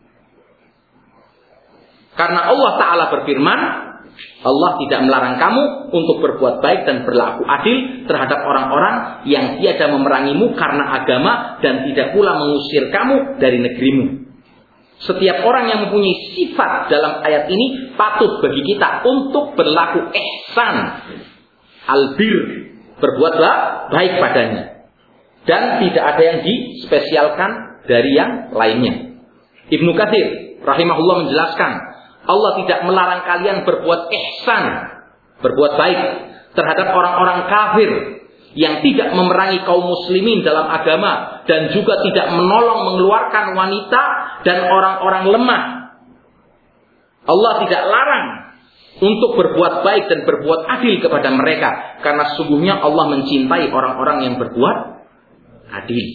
Karena Allah Ta'ala berfirman, Allah tidak melarang kamu untuk berbuat baik dan berlaku adil terhadap orang-orang yang tiada memerangimu karena agama dan tidak pula mengusir kamu dari negerimu. Setiap orang yang mempunyai sifat dalam ayat ini patut bagi kita untuk berlaku ihsan, albir, berbuatlah baik padanya, dan tidak ada yang dispesialkan dari yang lainnya. Ibnu Katsir rahimahullah menjelaskan, Allah tidak melarang kalian berbuat ihsan, berbuat baik terhadap orang-orang kafir yang tidak memerangi kaum muslimin dalam agama dan juga tidak menolong mengeluarkan wanita dan orang-orang lemah. Allah tidak larang untuk berbuat baik dan berbuat adil kepada mereka, karena sesungguhnya Allah mencintai orang-orang yang berbuat adil.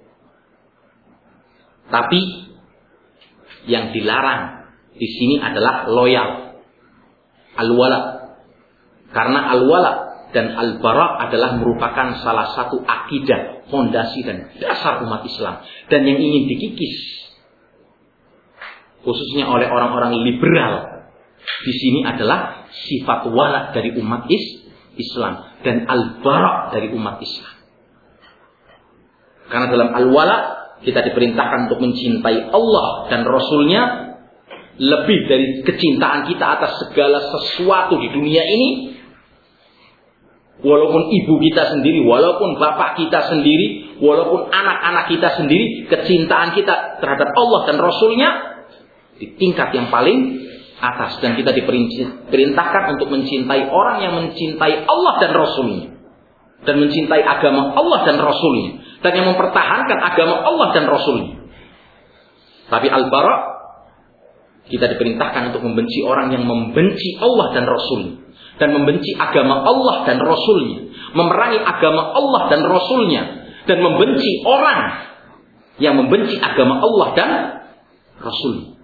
Tapi yang dilarang di sini adalah loyal, al-wala. Karena al-wala dan al-bara adalah merupakan salah satu akidah, fondasi dan dasar umat Islam, dan yang ingin dikikis khususnya oleh orang-orang liberal di sini adalah sifat wala dari umat is Islam dan al-bara dari umat Islam. Karena dalam al-wala kita diperintahkan untuk mencintai Allah dan Rasulnya lebih dari kecintaan kita atas segala sesuatu di dunia ini. Walaupun ibu kita sendiri, walaupun bapak kita sendiri, walaupun anak-anak kita sendiri, kecintaan kita terhadap Allah dan Rasulnya di tingkat yang paling atas. Dan kita diperintahkan untuk mencintai orang yang mencintai Allah dan Rasulnya, dan mencintai agama Allah dan Rasulnya, dan yang mempertahankan agama Allah dan Rasulnya. Tapi al-bara, kita diperintahkan untuk membenci orang yang membenci Allah dan Rasulnya, dan membenci agama Allah dan Rasulnya, memerangi agama Allah dan Rasulnya, dan membenci orang yang membenci agama Allah dan Rasulnya.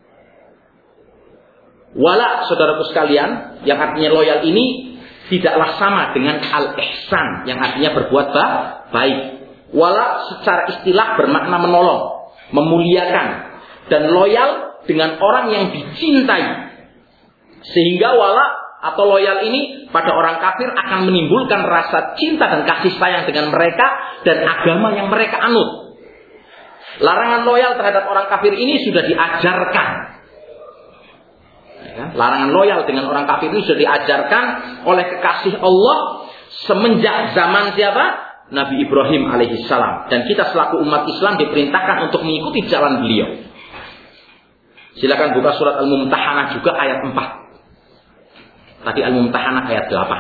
Wala, saudaraku sekalian, yang artinya loyal ini tidaklah sama dengan al-ihsan, yang artinya berbuat baik. Wala secara istilah bermakna menolong, memuliakan, dan loyal dengan orang yang dicintai. Sehingga wala atau loyal ini pada orang kafir akan menimbulkan rasa cinta dan kasih sayang dengan mereka dan agama yang mereka anut. Larangan loyal terhadap orang kafir ini sudah diajarkan Ya, larangan loyal dengan orang kafir itu sudah diajarkan oleh kekasih Allah semenjak zaman siapa? Nabi Ibrahim alaihissalam. Dan kita selaku umat Islam diperintahkan untuk mengikuti jalan beliau. Silakan buka surat Al-Mumtahanah juga ayat empat. Tadi Al-Mumtahanah ayat delapan.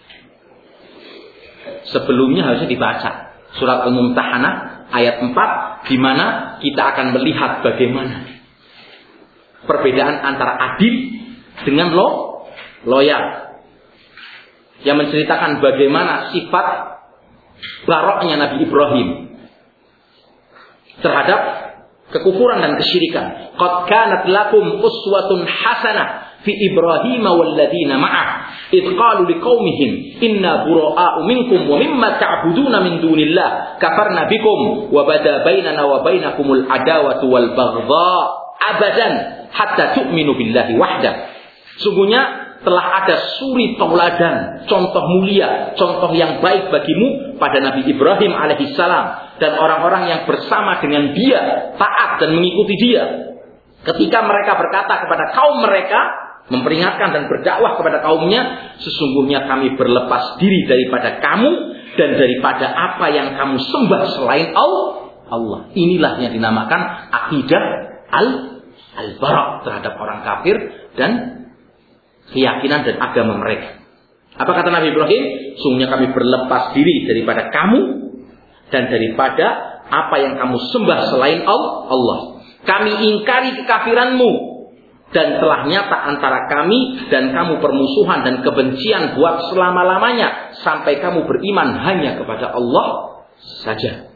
Sebelumnya harusnya dibaca surat Al-Mumtahanah ayat empat, di mana kita akan melihat bagaimana perbedaan antara adil dengan lo, loyal. Yang menceritakan bagaimana sifat baroknya Nabi Ibrahim terhadap kekufuran dan kesyirikan. Qad kanat lakum uswatun hasanah fi Ibrahim walladzina ma'ah id qalu liqaumihim inna bura'a'u minkum wa mimma ta'buduna min dunillah kafarna bikum wa bada bainana wa bainakumul adawatu wal baghdha abadan hatta tu'minu billahi wahdah. Sungguhnya telah ada suri tauladan, contoh mulia, contoh yang baik bagimu pada Nabi Ibrahim alaihissalam dan orang-orang yang bersama dengan dia, taat dan mengikuti dia. Ketika mereka berkata kepada kaum mereka, memperingatkan dan berdakwah kepada kaumnya, sesungguhnya kami berlepas diri daripada kamu dan daripada apa yang kamu sembah selain Allah. Inilah yang dinamakan akidah al-bara' terhadap orang kafir dan keyakinan dan agama mereka. Apa kata Nabi Ibrahim? Sungguhnya kami berlepas diri daripada kamu dan daripada apa yang kamu sembah selain Allah. Kami ingkari kekafiranmu dan telah nyata antara kami dan kamu permusuhan dan kebencian buat selama-lamanya sampai kamu beriman hanya kepada Allah saja.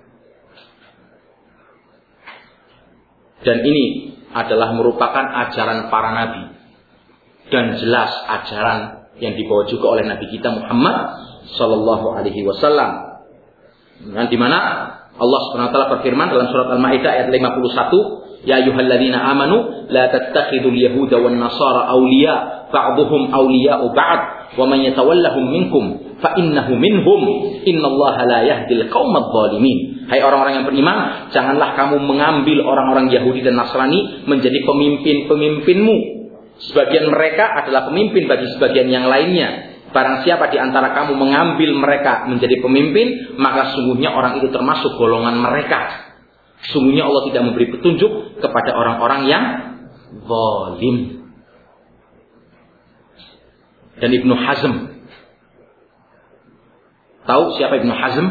Dan ini adalah merupakan ajaran para nabi. Dan jelas ajaran yang dibawa juga oleh Nabi kita Muhammad Sallallahu Alaihi Wasallam. Dan di mana Allah Subhanahu Wa Taala berfirman dalam surat Al-Maidah ayat lima puluh satu, Ya ayyuhalladzina amanu la tattakhidul yahuda wan nasara awliya ba'dhum awliya'u ba'd wa man yatawallahum minkum fa innahu minhum innallaha la yahdil qaumadh dhalimin. Hai orang-orang yang beriman, janganlah kamu mengambil orang-orang Yahudi dan Nasrani menjadi pemimpin-pemimpinmu. Sebagian mereka adalah pemimpin bagi sebagian yang lainnya. Barang siapa di antara kamu mengambil mereka menjadi pemimpin, maka sungguhnya orang itu termasuk golongan mereka. Sungguhnya Allah tidak memberi petunjuk kepada orang-orang yang zalim. Dan Ibnu Hazm, tahu siapa Ibnu Hazm?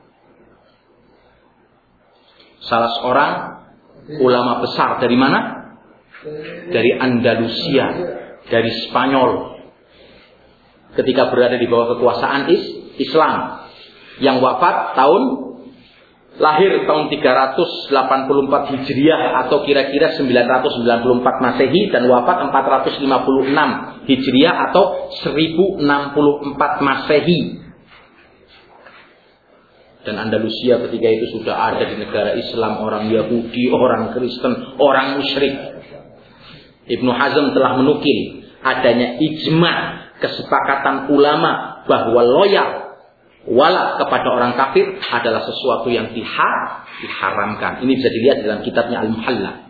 Salah seorang ulama besar dari mana? Dari Andalusia, dari Spanyol. Ketika berada di bawah kekuasaan Islam, yang wafat tahun lahir tahun tiga ratus delapan puluh empat Hijriah atau kira-kira sembilan ratus sembilan puluh empat Masehi dan wafat empat ratus lima puluh enam Hijriah atau seribu enam puluh empat Masehi. Dan Andalusia ketika itu sudah ada di negara Islam, orang Yahudi, orang Kristen, orang musyrik. Ibnu Hazm telah menukil adanya ijma, kesepakatan ulama bahwa loyal wala kepada orang kafir adalah sesuatu yang diha, diharamkan. Ini bisa dilihat dalam kitabnya Al-Muhalla.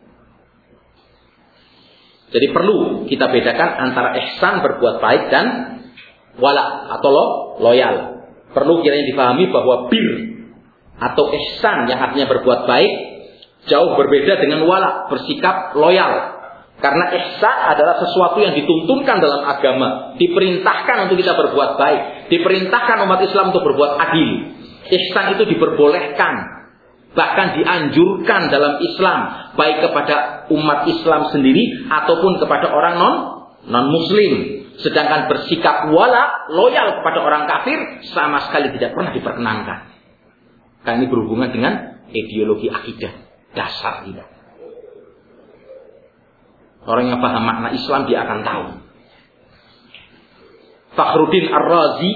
Jadi perlu kita bedakan antara ihsan berbuat baik dan wala atau lo, loyal. Perlu kiranya difahami bahwa bir atau ihsan yang artinya berbuat baik jauh berbeda dengan wala, bersikap loyal. Karena ihsan adalah sesuatu yang dituntunkan dalam agama, diperintahkan untuk kita berbuat baik, diperintahkan umat Islam untuk berbuat adil. Ihsan itu diperbolehkan, bahkan dianjurkan dalam Islam, baik kepada umat Islam sendiri ataupun kepada orang non non Muslim. Sedangkan bersikap wala, loyal kepada orang kafir sama sekali tidak pernah diperkenankan. Karena ini berhubungan dengan ideologi akidah dasar kita. Orang yang paham makna Islam dia akan tahu. Fakhruddin Ar-Razi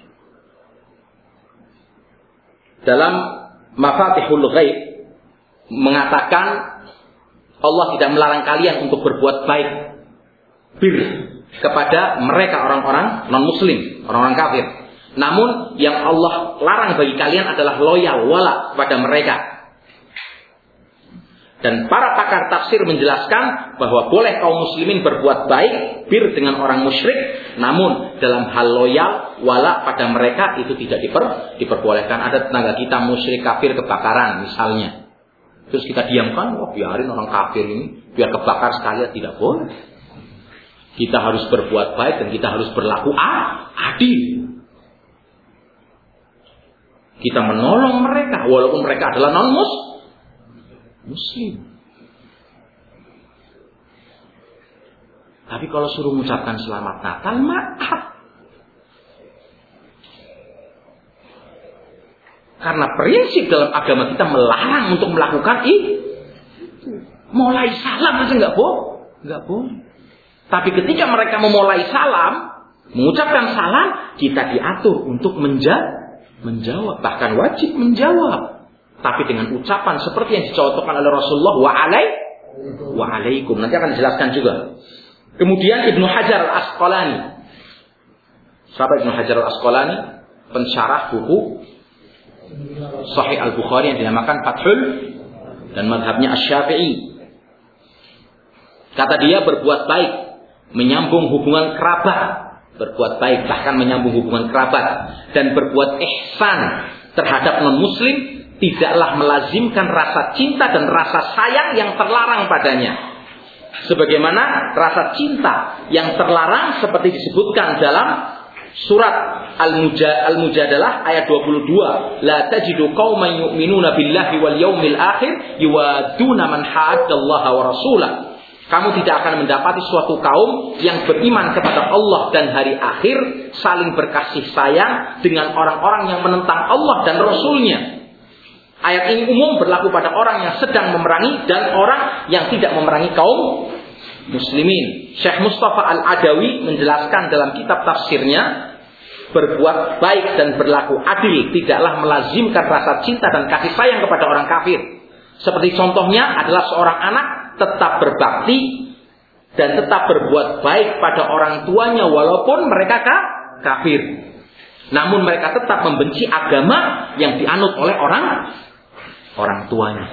dalam Mafatihul Ghaib mengatakan Allah tidak melarang kalian untuk berbuat baik bir kepada mereka orang-orang non-muslim, orang-orang kafir. Namun yang Allah larang bagi kalian adalah loyal wala kepada mereka. Dan para pakar tafsir menjelaskan bahwa boleh kaum muslimin berbuat baik, bir dengan orang musyrik, namun dalam hal loyal, wala pada mereka itu tidak diper, diperbolehkan. Ada tetangga kita musyrik kafir kebakaran misalnya. Terus kita diamkan, wah biarin orang kafir ini, biar kebakar sekalian, tidak boleh. Kita harus berbuat baik dan kita harus berlaku adil. Kita menolong mereka, walaupun mereka adalah non-muslim. Muslim. Tapi kalau suruh mengucapkan selamat Natal, maaf. Karena prinsip dalam agama kita melarang untuk melakukan itu. Mulai salam aja nggak boleh, nggak boleh. Tapi ketika mereka memulai salam, mengucapkan salam, kita diatur untuk menja- menjawab, bahkan wajib menjawab. Tapi dengan ucapan seperti yang dicontohkan oleh Rasulullah, wa alai wa alaikum. Nanti akan dijelaskan juga. Kemudian Ibnu Hajar Al-Asqalani. Sahabat Ibnu Hajar Al-Asqalani, pensyarah buku Sahih Al-Bukhari yang dinamakan Fathul dan madhabnya Asy-Syafi'i. Kata dia, berbuat baik, menyambung hubungan kerabat, berbuat baik bahkan menyambung hubungan kerabat, dan berbuat ihsan terhadap non-muslim tidaklah melazimkan rasa cinta dan rasa sayang yang terlarang padanya. Sebagaimana rasa cinta yang terlarang seperti disebutkan dalam surat Al-Mujadalah ayat dua puluh dua, la tajidu qauman yu'minuna billahi wal yaumil akhir yuwaduna man haddallaha wa rasulah. Kamu tidak akan mendapati suatu kaum yang beriman kepada Allah dan hari akhir saling berkasih sayang dengan orang-orang yang menentang Allah dan Rasulnya. Ayat ini umum berlaku pada orang yang sedang memerangi dan orang yang tidak memerangi kaum muslimin. Syekh Mustafa Al-Adawi menjelaskan dalam kitab tafsirnya, berbuat baik dan berlaku adil tidaklah melazimkan rasa cinta dan kasih sayang kepada orang kafir. Seperti contohnya adalah seorang anak tetap berbakti dan tetap berbuat baik pada orang tuanya walaupun mereka kafir. Namun mereka tetap membenci agama yang dianut oleh orang orang tuanya.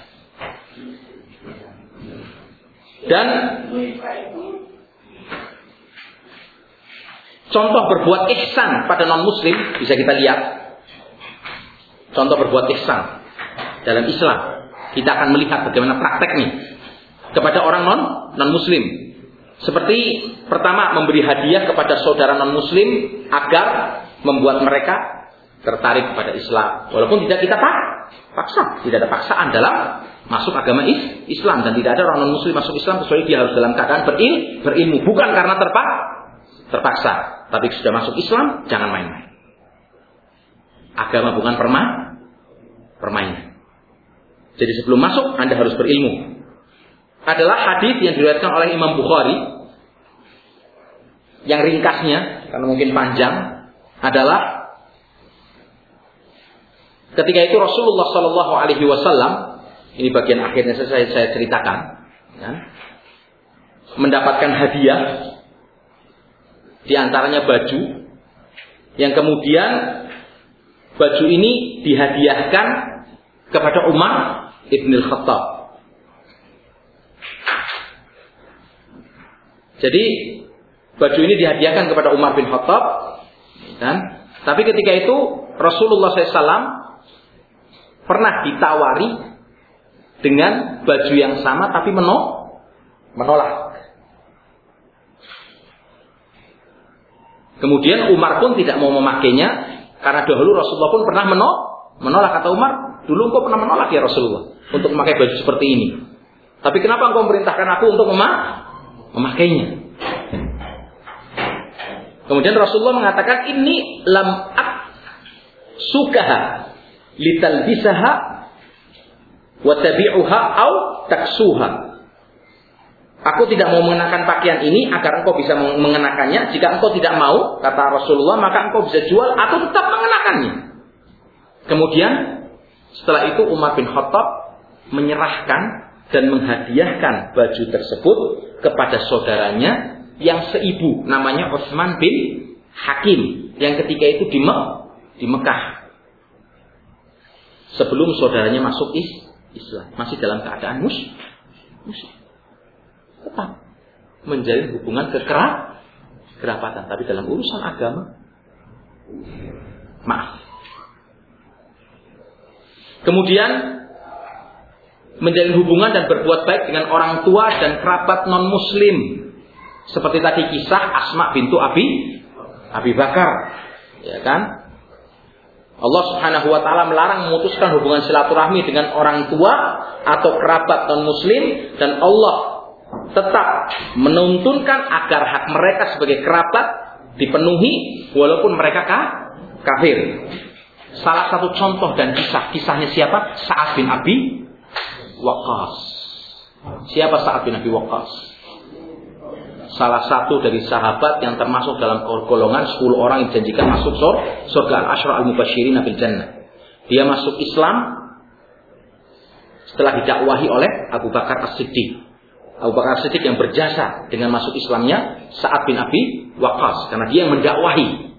Dan contoh berbuat ihsan pada non-muslim bisa kita lihat. Contoh berbuat ihsan dalam Islam, kita akan melihat bagaimana prakteknya kepada orang non non-muslim. Seperti pertama, memberi hadiah kepada saudara non-muslim agar membuat mereka tertarik kepada Islam, walaupun tidak kita paksa, tidak ada paksaan dalam masuk agama Islam, dan tidak ada orang non muslim masuk Islam kecuali dia harus dalam keadaan beril, berilmu, bukan karena terpak, terpaksa. Tapi sudah masuk Islam, jangan main-main. Agama bukan perma, permainan. Jadi sebelum masuk Anda harus berilmu. Adalah hadis yang diriwayatkan oleh Imam Bukhari, yang ringkasnya karena mungkin panjang adalah ketika itu Rasulullah Shallallahu Alaihi Wasallam, ini bagian akhirnya saya, saya ceritakan, ya, mendapatkan hadiah, diantaranya baju, yang kemudian baju ini dihadiahkan kepada Umar Ibn Khattab. Jadi baju ini dihadiahkan kepada Umar bin Khattab, dan tapi ketika itu Rasulullah shallallahu alaihi wasallam pernah ditawari dengan baju yang sama tapi menolak. Kemudian Umar pun tidak mau memakainya karena dahulu Rasulullah pun pernah menolak. Kata Umar, dulu engkau pernah menolak ya Rasulullah untuk memakai baju seperti ini. Tapi kenapa engkau memerintahkan aku untuk memakainya? Kemudian Rasulullah mengatakan, ini lam ak sukaha litalbisaha wa tabi'uha au taksuha. Aku tidak mau mengenakan pakaian ini agar engkau bisa mengenakannya. Jika engkau tidak mau, kata Rasulullah, maka engkau bisa jual atau tetap mengenakannya. Kemudian setelah itu Umar bin Khattab menyerahkan dan menghadiahkan baju tersebut kepada saudaranya yang seibu, namanya Utsman bin Hakim, yang ketika itu di, Me- di Mekah. Sebelum saudaranya masuk is- Islam, masih dalam keadaan mus muslim. Tetap menjalin hubungan kekera kerapatan, tapi dalam urusan agama maaf. Kemudian menjalin hubungan dan berbuat baik dengan orang tua dan kerabat non muslim, seperti tadi kisah Asma bintu Abi Abi Bakar, ya kan? Allah Subhanahu wa taala melarang memutuskan hubungan silaturahmi dengan orang tua atau kerabat non muslim, dan Allah tetap menuntunkan agar hak mereka sebagai kerabat dipenuhi walaupun mereka kafir. Salah satu contoh dan kisah, kisahnya siapa? Sa'ad bin Abi Waqqas. Siapa Sa'ad bin Abi Waqqas? Salah satu dari sahabat yang termasuk dalam golongan sepuluh orang yang dijanjikan masuk surga, al-asyra al-mubasysyirin bil jannah. Dia masuk Islam setelah didakwahi oleh Abu Bakar As-Siddiq. Abu Bakar As-Siddiq yang berjasa dengan masuk Islamnya Sa'ad bin Abi Waqqas, karena dia yang mendakwahi.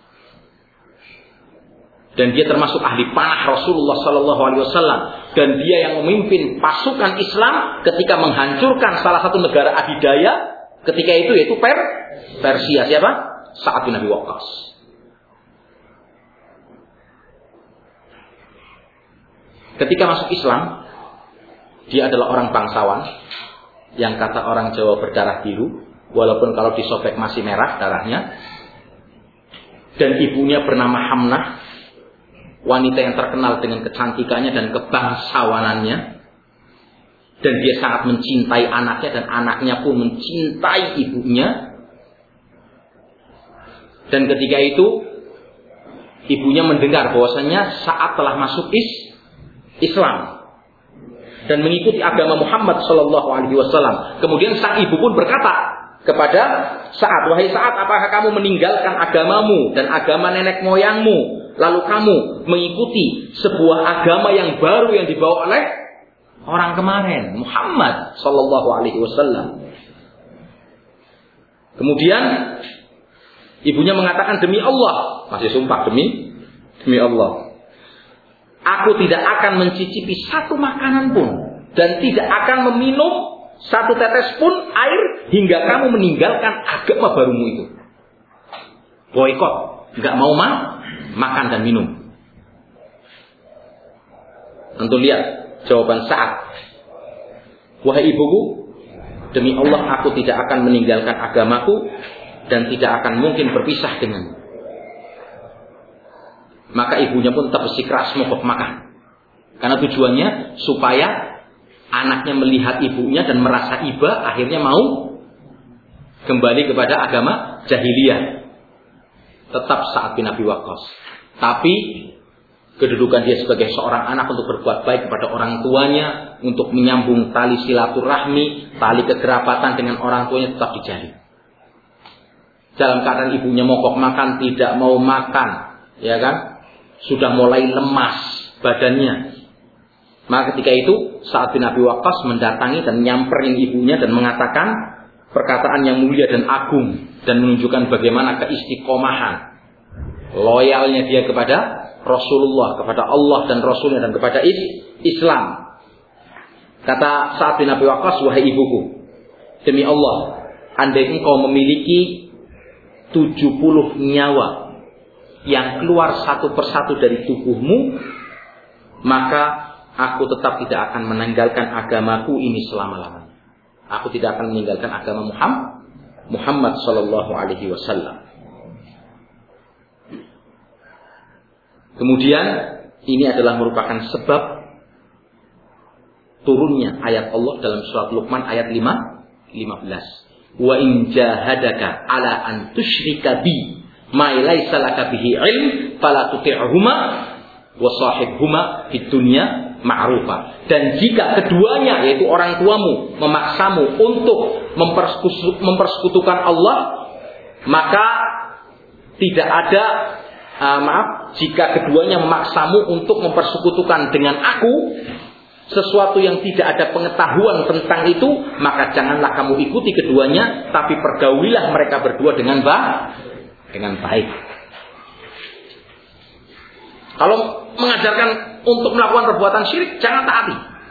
Dan dia termasuk ahli panah Rasulullah sallallahu alaihi wasallam, dan dia yang memimpin pasukan Islam ketika menghancurkan salah satu negara adidaya ketika itu, yaitu Per Persia. Siapa? Sa'ad bin Abi Waqqas. Ketika masuk Islam, dia adalah orang bangsawan yang kata orang Jawa berdarah biru, walaupun kalau disobek masih merah darahnya. Dan ibunya bernama Hamnah, wanita yang terkenal dengan kecantikannya dan kebangsawanannya. Dan dia sangat mencintai anaknya, dan anaknya pun mencintai ibunya. Dan ketika itu ibunya mendengar bahwasanya Sa'ad telah masuk is Islam dan mengikuti agama Muhammad sallallahu alaihi wasallam. Kemudian sang ibu pun berkata kepada Sa'ad, "Wahai Sa'ad, apakah kamu meninggalkan agamamu dan agama nenek moyangmu, lalu kamu mengikuti sebuah agama yang baru yang dibawa oleh orang kemarin, Muhammad sallallahu alaihi wasallam?" Kemudian ibunya mengatakan, "Demi Allah," masih sumpah, demi demi Allah, "aku tidak akan mencicipi satu makanan pun dan tidak akan meminum satu tetes pun air hingga kamu meninggalkan agama barumu itu." Boikot, nggak mau ma makan dan minum. Tentu lihat jawaban Sa'ad. "Wahai ibuku, demi Allah aku tidak akan meninggalkan agamaku dan tidak akan mungkin berpisah denganmu." Maka ibunya pun tetap bersikeras mogok makan, karena tujuannya supaya anaknya melihat ibunya dan merasa iba, akhirnya mau kembali kepada agama jahiliyah. Tetap Sa'ad bin Abi Waqqas, tapi kedudukan dia sebagai seorang anak untuk berbuat baik kepada orang tuanya, untuk menyambung tali silaturahmi, tali kekerabatan dengan orang tuanya tetap dijalin. Dalam keadaan ibunya mogok makan, tidak mau makan, ya kan, sudah mulai lemas badannya. Maka ketika itu Sa'ad bin Abi Waqqas mendatangi dan nyamperin ibunya dan mengatakan perkataan yang mulia dan agung, dan menunjukkan bagaimana keistiqomahan, loyalnya dia kepada Rasulullah, kepada Allah dan Rasulnya, dan kepada Islam. Kata Sa'ad bin Abi Waqqas, "Wahai ibuku, demi Allah, andai engkau memiliki tujuh puluh nyawa yang keluar satu persatu dari tubuhmu, maka aku tetap tidak akan meninggalkan agamaku ini selama-lamanya. Aku tidak akan meninggalkan agama Muhammad Muhammad sallallahu alaihi wasallam." Kemudian ini adalah merupakan sebab turunnya ayat Allah dalam surat Luqman ayat lima belas. "Wa in jahadaka ala an tusyrika bi ma laysa laka bihi ilm fala tuti'huma wa sahibhuma fid dunya ma'rufa." Dan jika keduanya, yaitu orang tuamu, memaksamu untuk mempersekutukan Allah, maka tidak ada uh, maaf, jika keduanya memaksamu untuk mempersekutukan dengan aku sesuatu yang tidak ada pengetahuan tentang itu, maka janganlah kamu ikuti keduanya, tapi pergaulilah mereka berdua dengan baik. dengan baik. Kalau mengajarkan untuk melakukan perbuatan syirik, jangan taati.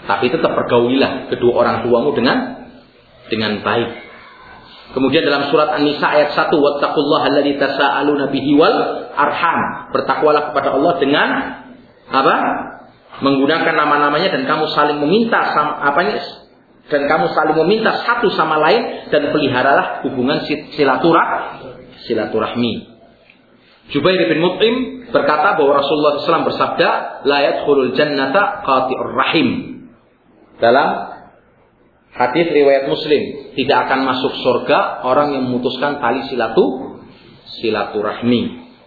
Tapi tetap pergaulilah kedua orang tuamu dengan dengan baik. Kemudian dalam surat An-Nisa ayat satu, wattaqullaha alladzi tasaaluna bihi wal arham. Bertakwalah kepada Allah dengan apa? Menggunakan nama-namanya dan kamu saling meminta sama, apa ini? Dan kamu saling meminta satu sama lain dan peliharalah hubungan silaturah, silaturahmi. Jubair bin Mut'im berkata bahwa Rasulullah shallallahu alaihi wasallam bersabda, la yadkhulul jannata qati'ur rahim. Dalam hadis riwayat Muslim, tidak akan masuk surga orang yang memutuskan tali silatu silaturahmi.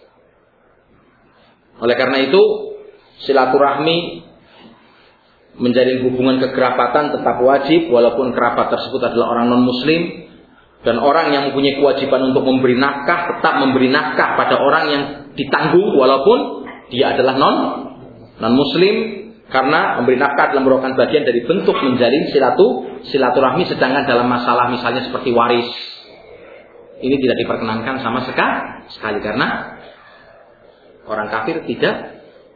Oleh karena itu, silaturahmi menjalin hubungan kekerabatan tetap wajib walaupun kerabat tersebut adalah orang non-muslim, dan orang yang mempunyai kewajiban untuk memberi nafkah tetap memberi nafkah pada orang yang ditanggung walaupun dia adalah non non-muslim, karena memberi nafkah adalah merupakan bagian dari bentuk menjalin silatu silaturahmi. Sedangkan dalam masalah misalnya seperti waris, ini tidak diperkenankan sama sekali karena orang kafir tidak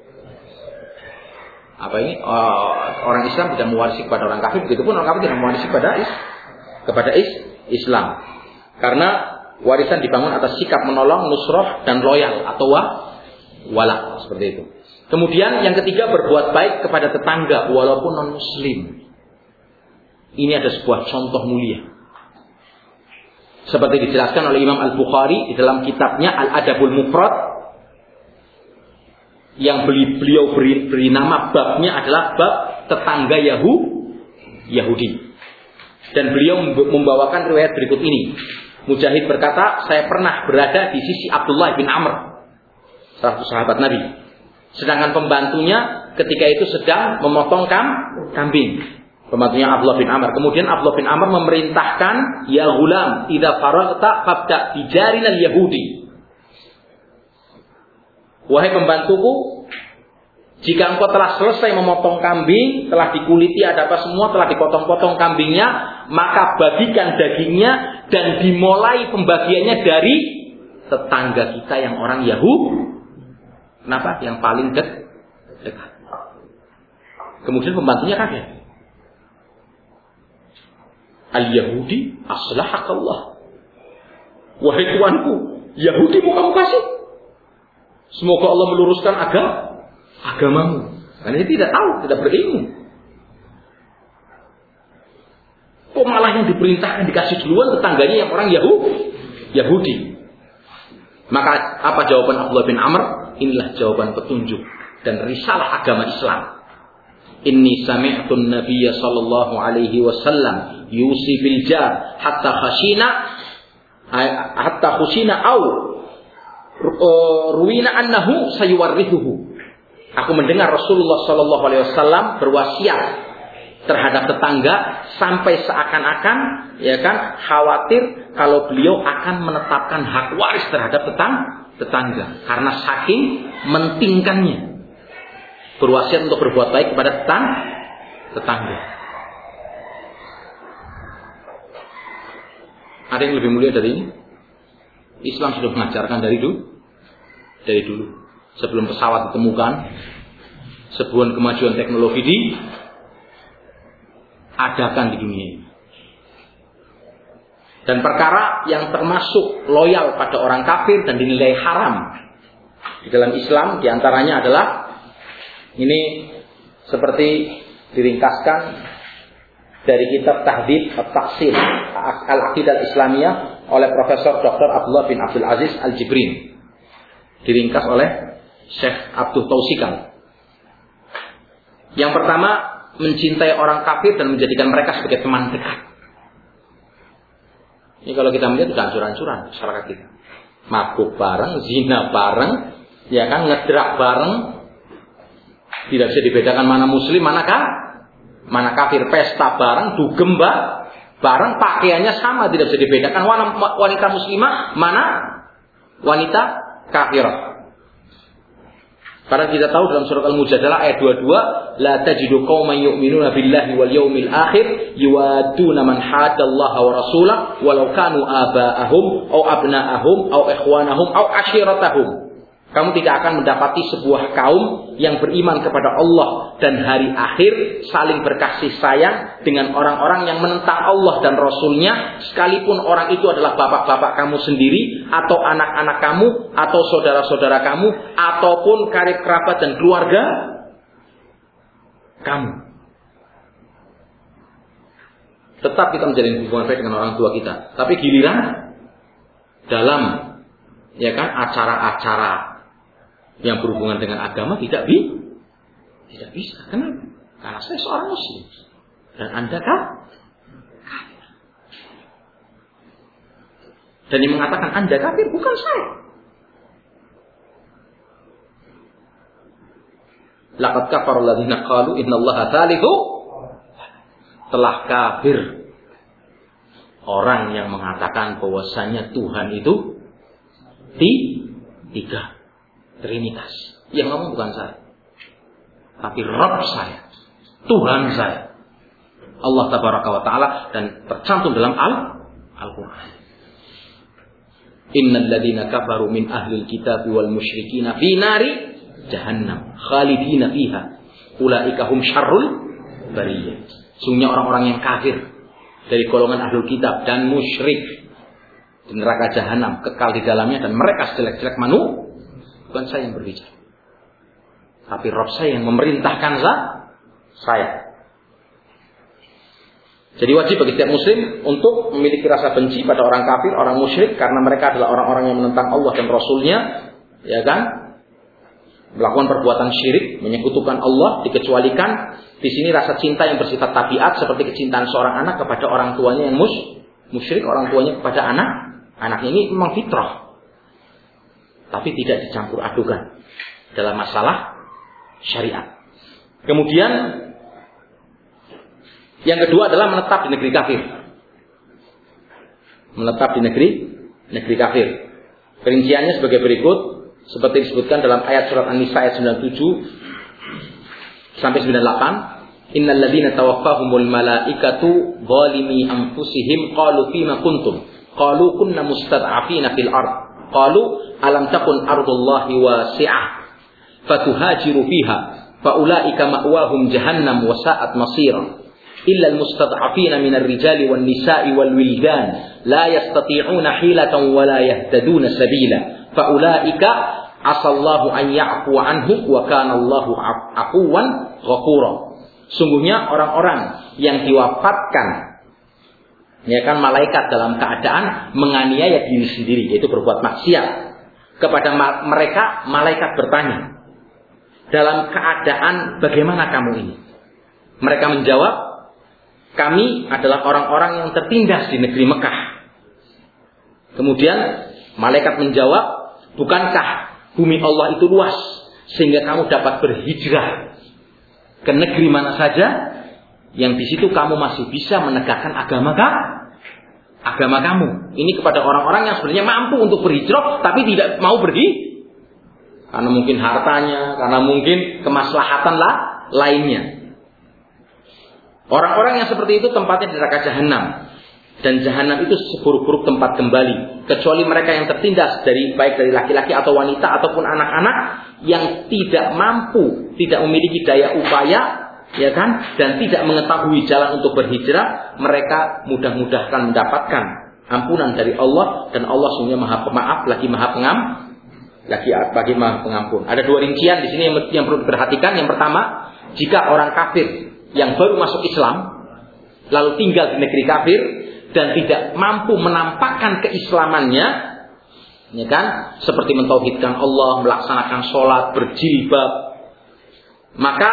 apa ini uh, orang Islam tidak mewarisi kepada orang kafir, begitupun orang kafir tidak mewarisi kepada is, kepada is, Islam. Karena warisan dibangun atas sikap menolong, nusroh dan loyal atau wa, wala seperti itu. Kemudian yang ketiga, berbuat baik kepada tetangga walaupun non muslim. Ini ada sebuah contoh mulia. Seperti dijelaskan oleh Imam Al-Bukhari di dalam kitabnya Al-Adabul Mufrad, yang beliau beri, beri nama babnya adalah bab tetangga Yahu, Yahudi. Dan beliau membawakan riwayat berikut ini. Mujahid berkata, saya pernah berada di sisi Abdullah bin Amr, salah satu sahabat Nabi. Sedangkan pembantunya ketika itu sedang memotong kam, kambing. Pembantunya Abdullah bin Amr. Kemudian Abdullah bin Amr memerintahkan, ya gulam, idza faragta fabda bijarina al-Yahudi. Wahai pembantuku, jika engkau telah selesai memotong kambing, telah dikuliti, ada apa semua, telah dipotong-potong kambingnya, maka bagikan dagingnya dan dimulai pembagiannya dari tetangga kita yang orang Yahudi. Kenapa? Yang paling dekat. Kemudian pembantunya kaget. Al-Yahudi aslahakallah. Wahai tuanku, Yahudi mau kamu kasih. Semoga Allah meluruskan agama agamamu. Karena dia tidak tahu, tidak berilmu. Kok malah yang diperintahkan dikasih duluan tetangganya yang orang Yahudi? Yahudi. Maka apa jawaban Abdullah bin Amr? Inilah jawaban petunjuk dan risalah agama Islam. Inni sami'tun nabiyya sallallahu alaihi wasallam yusi bil jar hatta khashina hatta khashina au ruwina annahu sayuwarrithuhu. Aku mendengar Rasulullah sallallahu alaihi wasallam berwasiat terhadap tetangga sampai seakan-akan ya kan khawatir kalau beliau akan menetapkan hak waris terhadap tetang, tetangga karena saking mentingkannya berwasiat untuk berbuat baik kepada tetang, tetangga. Ada yang lebih mulia dari ini? Islam sudah mengajarkan dari dulu, dari dulu. Sebelum pesawat ditemukan, sebelum kemajuan teknologi diadakan di dunia ini. Dan perkara yang termasuk loyal pada orang kafir dan dinilai haram di dalam Islam diantaranya adalah ini seperti diringkaskan dari kitab Tahdhib At-Taqsil Al-Aqidah Al-Islamiyah oleh Profesor Doktor Abdullah bin Abdul Aziz Al-Jibrin, diringkas oleh Syekh Abdul Tausikal. Yang pertama, mencintai orang kafir dan menjadikan mereka sebagai teman dekat. Ini kalau kita melihat sudah hancur-hancuran masyarakat kita. Mabuk bareng, zina bareng, ya kan, ngedrak bareng. Tidak bisa dibedakan mana muslim, mana kah? Mana kafir, pesta bareng, dugem bareng, pakaiannya sama, tidak bisa dibedakan wanita muslimah, mana wanita kafirah. Karena kita tahu dalam surat Al-Mujadalah ayat dua puluh dua, la tajidu qauman yu'minuna billahi wal yawmil akhir yuwaduna man hadallaha wa rasulahu walau kanu aba'ahum aw abna'ahum aw ikhwanahum aw ashiratahum. Kamu tidak akan mendapati sebuah kaum yang beriman kepada Allah dan hari akhir, saling berkasih sayang dengan orang-orang yang menentang Allah dan Rasulnya, sekalipun orang itu adalah bapak-bapak kamu sendiri, atau anak-anak kamu, atau saudara-saudara kamu, ataupun karib kerabat dan keluarga kamu. Tetap kita menjalin hubungan baik dengan orang tua kita. Tapi giliran dalam ya kan acara-acara yang berhubungan dengan agama tidak bi, tidak bisa. Kenapa? Karena saya seorang Muslim dan Anda kan kafir. Dan yang mengatakan Anda kafir bukan saya. Laqad kafara alladziina qalu innallaha tsalitsu. Telah kafir orang yang mengatakan bahwasanya Tuhan itu tiga. Trinitas. Yang ngomong bukan saya, tapi Rabb saya, Tuhan saya, Allah Tabaraka wa Ta'ala, dan tercantum dalam Al Al-Quran. Innal ladzina kafaru min ahlil kitab wal musyrikina fi nari jahannam khalidina fiha ulaika hum syarrul bariyah. Sungguhnya orang-orang yang kafir dari golongan ahlul kitab dan musyrik di neraka jahanam, kekal di dalamnya, dan mereka sejelek-jelek manusia. Bukan saya yang berbicara, tapi Rabb saya yang memerintahkan saya. Jadi wajib bagi setiap muslim untuk memiliki rasa benci pada orang kafir, orang musyrik, karena mereka adalah orang-orang yang menentang Allah dan Rasulnya, ya kan? Melakukan perbuatan syirik, menyekutukan Allah, dikecualikan. Di sini rasa cinta yang bersifat tabiat, seperti kecintaan seorang anak kepada orang tuanya yang mus, musyrik, orang tuanya kepada anak, anaknya ini memang fitrah. Tapi tidak dicampur adukan dalam masalah syariat. Kemudian yang kedua adalah menetap di negeri kafir. Menetap di negeri negeri kafir. Perinciannya sebagai berikut, seperti disebutkan dalam ayat surat An-Nisa ayat sembilan puluh tujuh sampai sembilan puluh delapan. Innal ladzina tawaffahumul malaikatu zalimi anfusihim qalu fima kuntum qalu kunna mustad'afina fil ard qalu alam takun ardullahi wasi'ah fatuhajiru fiha faulaika ma'wahum jahannam wa sa'at masira illa almustad'afina minar rijali wan nisa'i wal wildan la yastati'una hilatan wa la yahtaduna sabila faulaika asallahu an ya'fu anhum wa kana Allahu afuwan ghafura. Sungguhnya orang-orang yang diwafatkan, ya kan, malaikat dalam keadaan menganiaya diri sendiri, yaitu berbuat maksiat. Kepada mereka malaikat bertanya, dalam keadaan bagaimana kamu ini? Mereka menjawab, kami adalah orang-orang yang tertindas di negeri Mekah. Kemudian malaikat menjawab, bukankah bumi Allah itu luas sehingga kamu dapat berhijrah ke negeri mana saja yang di situ kamu masih bisa menegakkan agama kamu? Agama kamu. Ini kepada orang-orang yang sebenarnya mampu untuk berhijrah tapi tidak mau pergi karena mungkin hartanya, karena mungkin kemaslahatan lah lainnya. Orang-orang yang seperti itu tempatnya di neraka jahanam, dan jahanam itu seburuk-buruk tempat kembali, kecuali mereka yang tertindas dari baik dari laki-laki atau wanita ataupun anak-anak yang tidak mampu, tidak memiliki daya upaya, ya kan, dan tidak mengetahui jalan untuk berhijrah. Mereka mudah-mudahan mendapatkan ampunan dari Allah, dan Allah sungguh Maha Pemaaf lagi Maha Pengam, lagi bagi Maha Pengampun. Ada dua rincian di sini yang, yang perlu diperhatikan. Yang pertama, jika orang kafir yang baru masuk Islam lalu tinggal di negeri kafir dan tidak mampu menampakkan keislamannya, ya kan, seperti mentauhidkan Allah, melaksanakan sholat, berjilbab, maka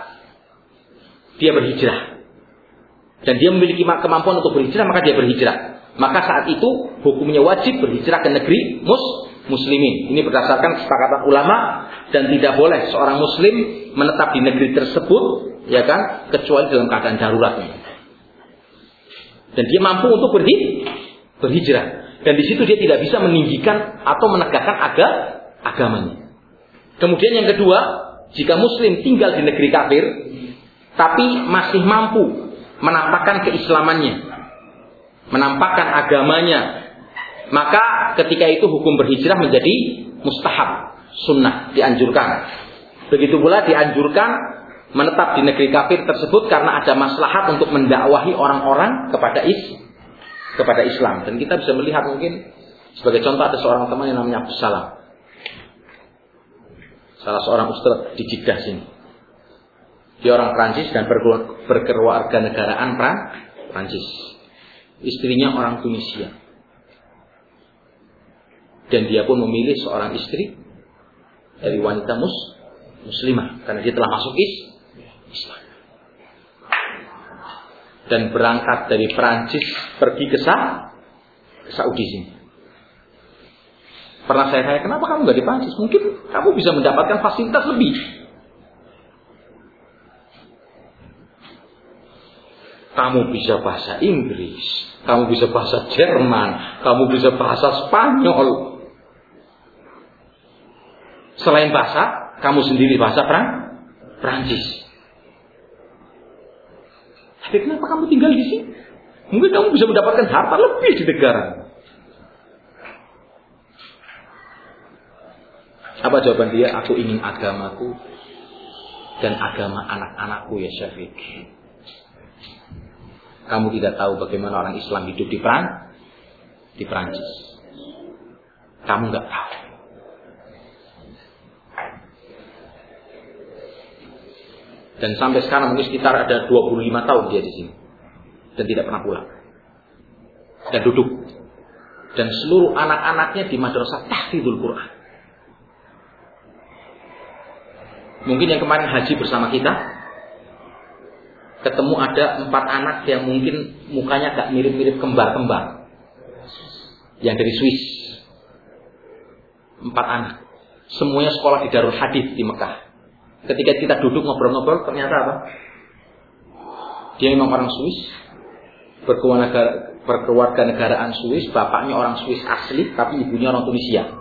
dia berhijrah. Dan dia memiliki kemampuan untuk berhijrah, maka dia berhijrah. Maka saat itu hukumnya wajib berhijrah ke negeri mus muslimin. Ini berdasarkan kesepakatan ulama, dan tidak boleh seorang muslim menetap di negeri tersebut, ya kan, kecuali dalam keadaan darurat. Dan dia mampu untuk berhi berhijrah. Dan di situ dia tidak bisa meninggikan atau menegakkan aga agamanya. Kemudian yang kedua, jika muslim tinggal di negeri kafir tapi masih mampu menampakkan keislamannya, menampakkan agamanya, maka ketika itu hukum berhijrah menjadi mustahab, sunnah, dianjurkan. Begitu pula dianjurkan menetap di negeri kafir tersebut karena ada maslahat untuk mendakwahi orang-orang kepada is, kepada Islam. Dan kita bisa melihat mungkin sebagai contoh ada seorang teman yang namanya Abdus Salam, salah seorang ustadz di Jeddah sini. Dia orang Prancis dan berkeluarga negaraan Prancis. Istrinya orang Tunisia. Dan dia pun memilih seorang istri dari wanita mus, muslimah karena dia telah masuk is, Islam. Dan berangkat dari Prancis pergi ke, Sa, ke Saudi sini. Pernah saya tanya, kenapa kamu nggak di Prancis? Mungkin kamu bisa mendapatkan fasilitas lebih. Kamu bisa bahasa Inggris, kamu bisa bahasa Jerman, kamu bisa bahasa Spanyol. Selain bahasa, kamu sendiri bahasa Prancis. Tapi kenapa kamu tinggal di sini? Mungkin kamu bisa mendapatkan harta lebih di negara. Apa jawaban dia? Aku ingin agamaku dan agama anak-anakku ya Syafiq. Kamu tidak tahu bagaimana orang Islam hidup di Pran, di Prancis. Kamu nggak tahu. Dan sampai sekarang mungkin sekitar ada dua puluh lima tahun dia di sini dan tidak pernah pulang. Dan duduk. Dan seluruh anak-anaknya di madrasah tahfidzul Quran. Mungkin yang kemarin haji bersama kita, ketemu ada empat anak yang mungkin mukanya agak mirip-mirip kembar-kembar. Yang dari Swiss. Empat anak. Semuanya sekolah di Darul Hadits di Mekah. Ketika kita duduk ngobrol-ngobrol, ternyata apa? Dia memang orang Swiss, berkeluarga negaraan Swiss, bapaknya orang Swiss asli, tapi ibunya orang Tunisia.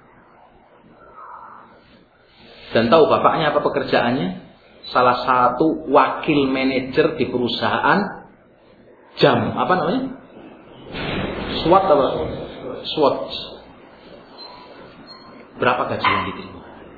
Dan tahu bapaknya apa pekerjaannya? Salah satu wakil manajer di perusahaan jam, apa namanya? SWAT apa? SWAT. Berapa gaji yang diterima?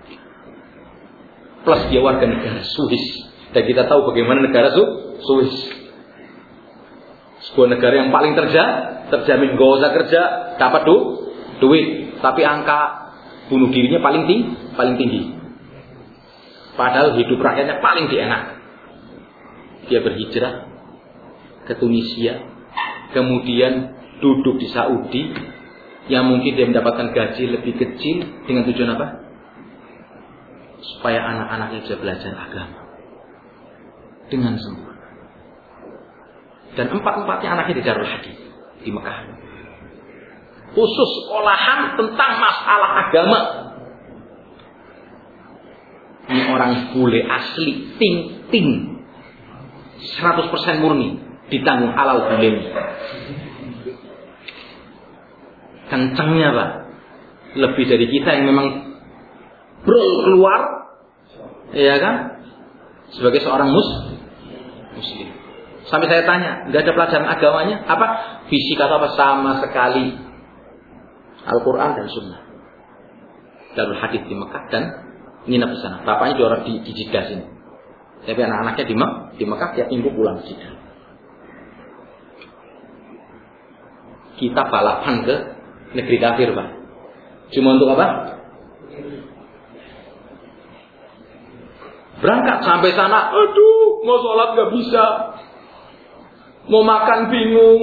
Plus dia warga negara Swiss. Dan kita tahu bagaimana negara Swiss. Sebuah negara yang paling terja, terjamin gak usah kerja, dapat du, duit. Tapi angka bunuh dirinya paling tinggi, paling tinggi. Padahal hidup rakyatnya paling dienak. Dia berhijrah ke Tunisia, kemudian duduk di Saudi, yang mungkin dia mendapatkan gaji lebih kecil dengan tujuan apa? Supaya anak-anaknya bisa belajar agama dengan sempurna. Dan empat-empatnya anaknya di Darul Hadits di Mekah. Khusus sekolahan tentang masalah agama. Ini orang bule asli, ting-ting, seratus persen murni, ditanggung halal bulenya. Kencangnya Pak, lebih dari kita yang memang brol keluar, ya kan? Sebagai seorang mus, muslim. Sampai saya tanya, nggak ada pelajaran agamanya? Apa? Fisik atau apa? Sama sekali. Al-Quran dan Sunnah. Darul Hadits di Mekah dan nginap di sana. Bapaknya di orang di, di Jeddah sini. Tapi anak-anaknya di, di Mekah tiap minggu pulang ke Jeddah. Kita balapan ke negeri kafir, Pak. Cuma untuk apa? Berangkat sampai sana, aduh, mau sholat gak bisa, mau makan bingung.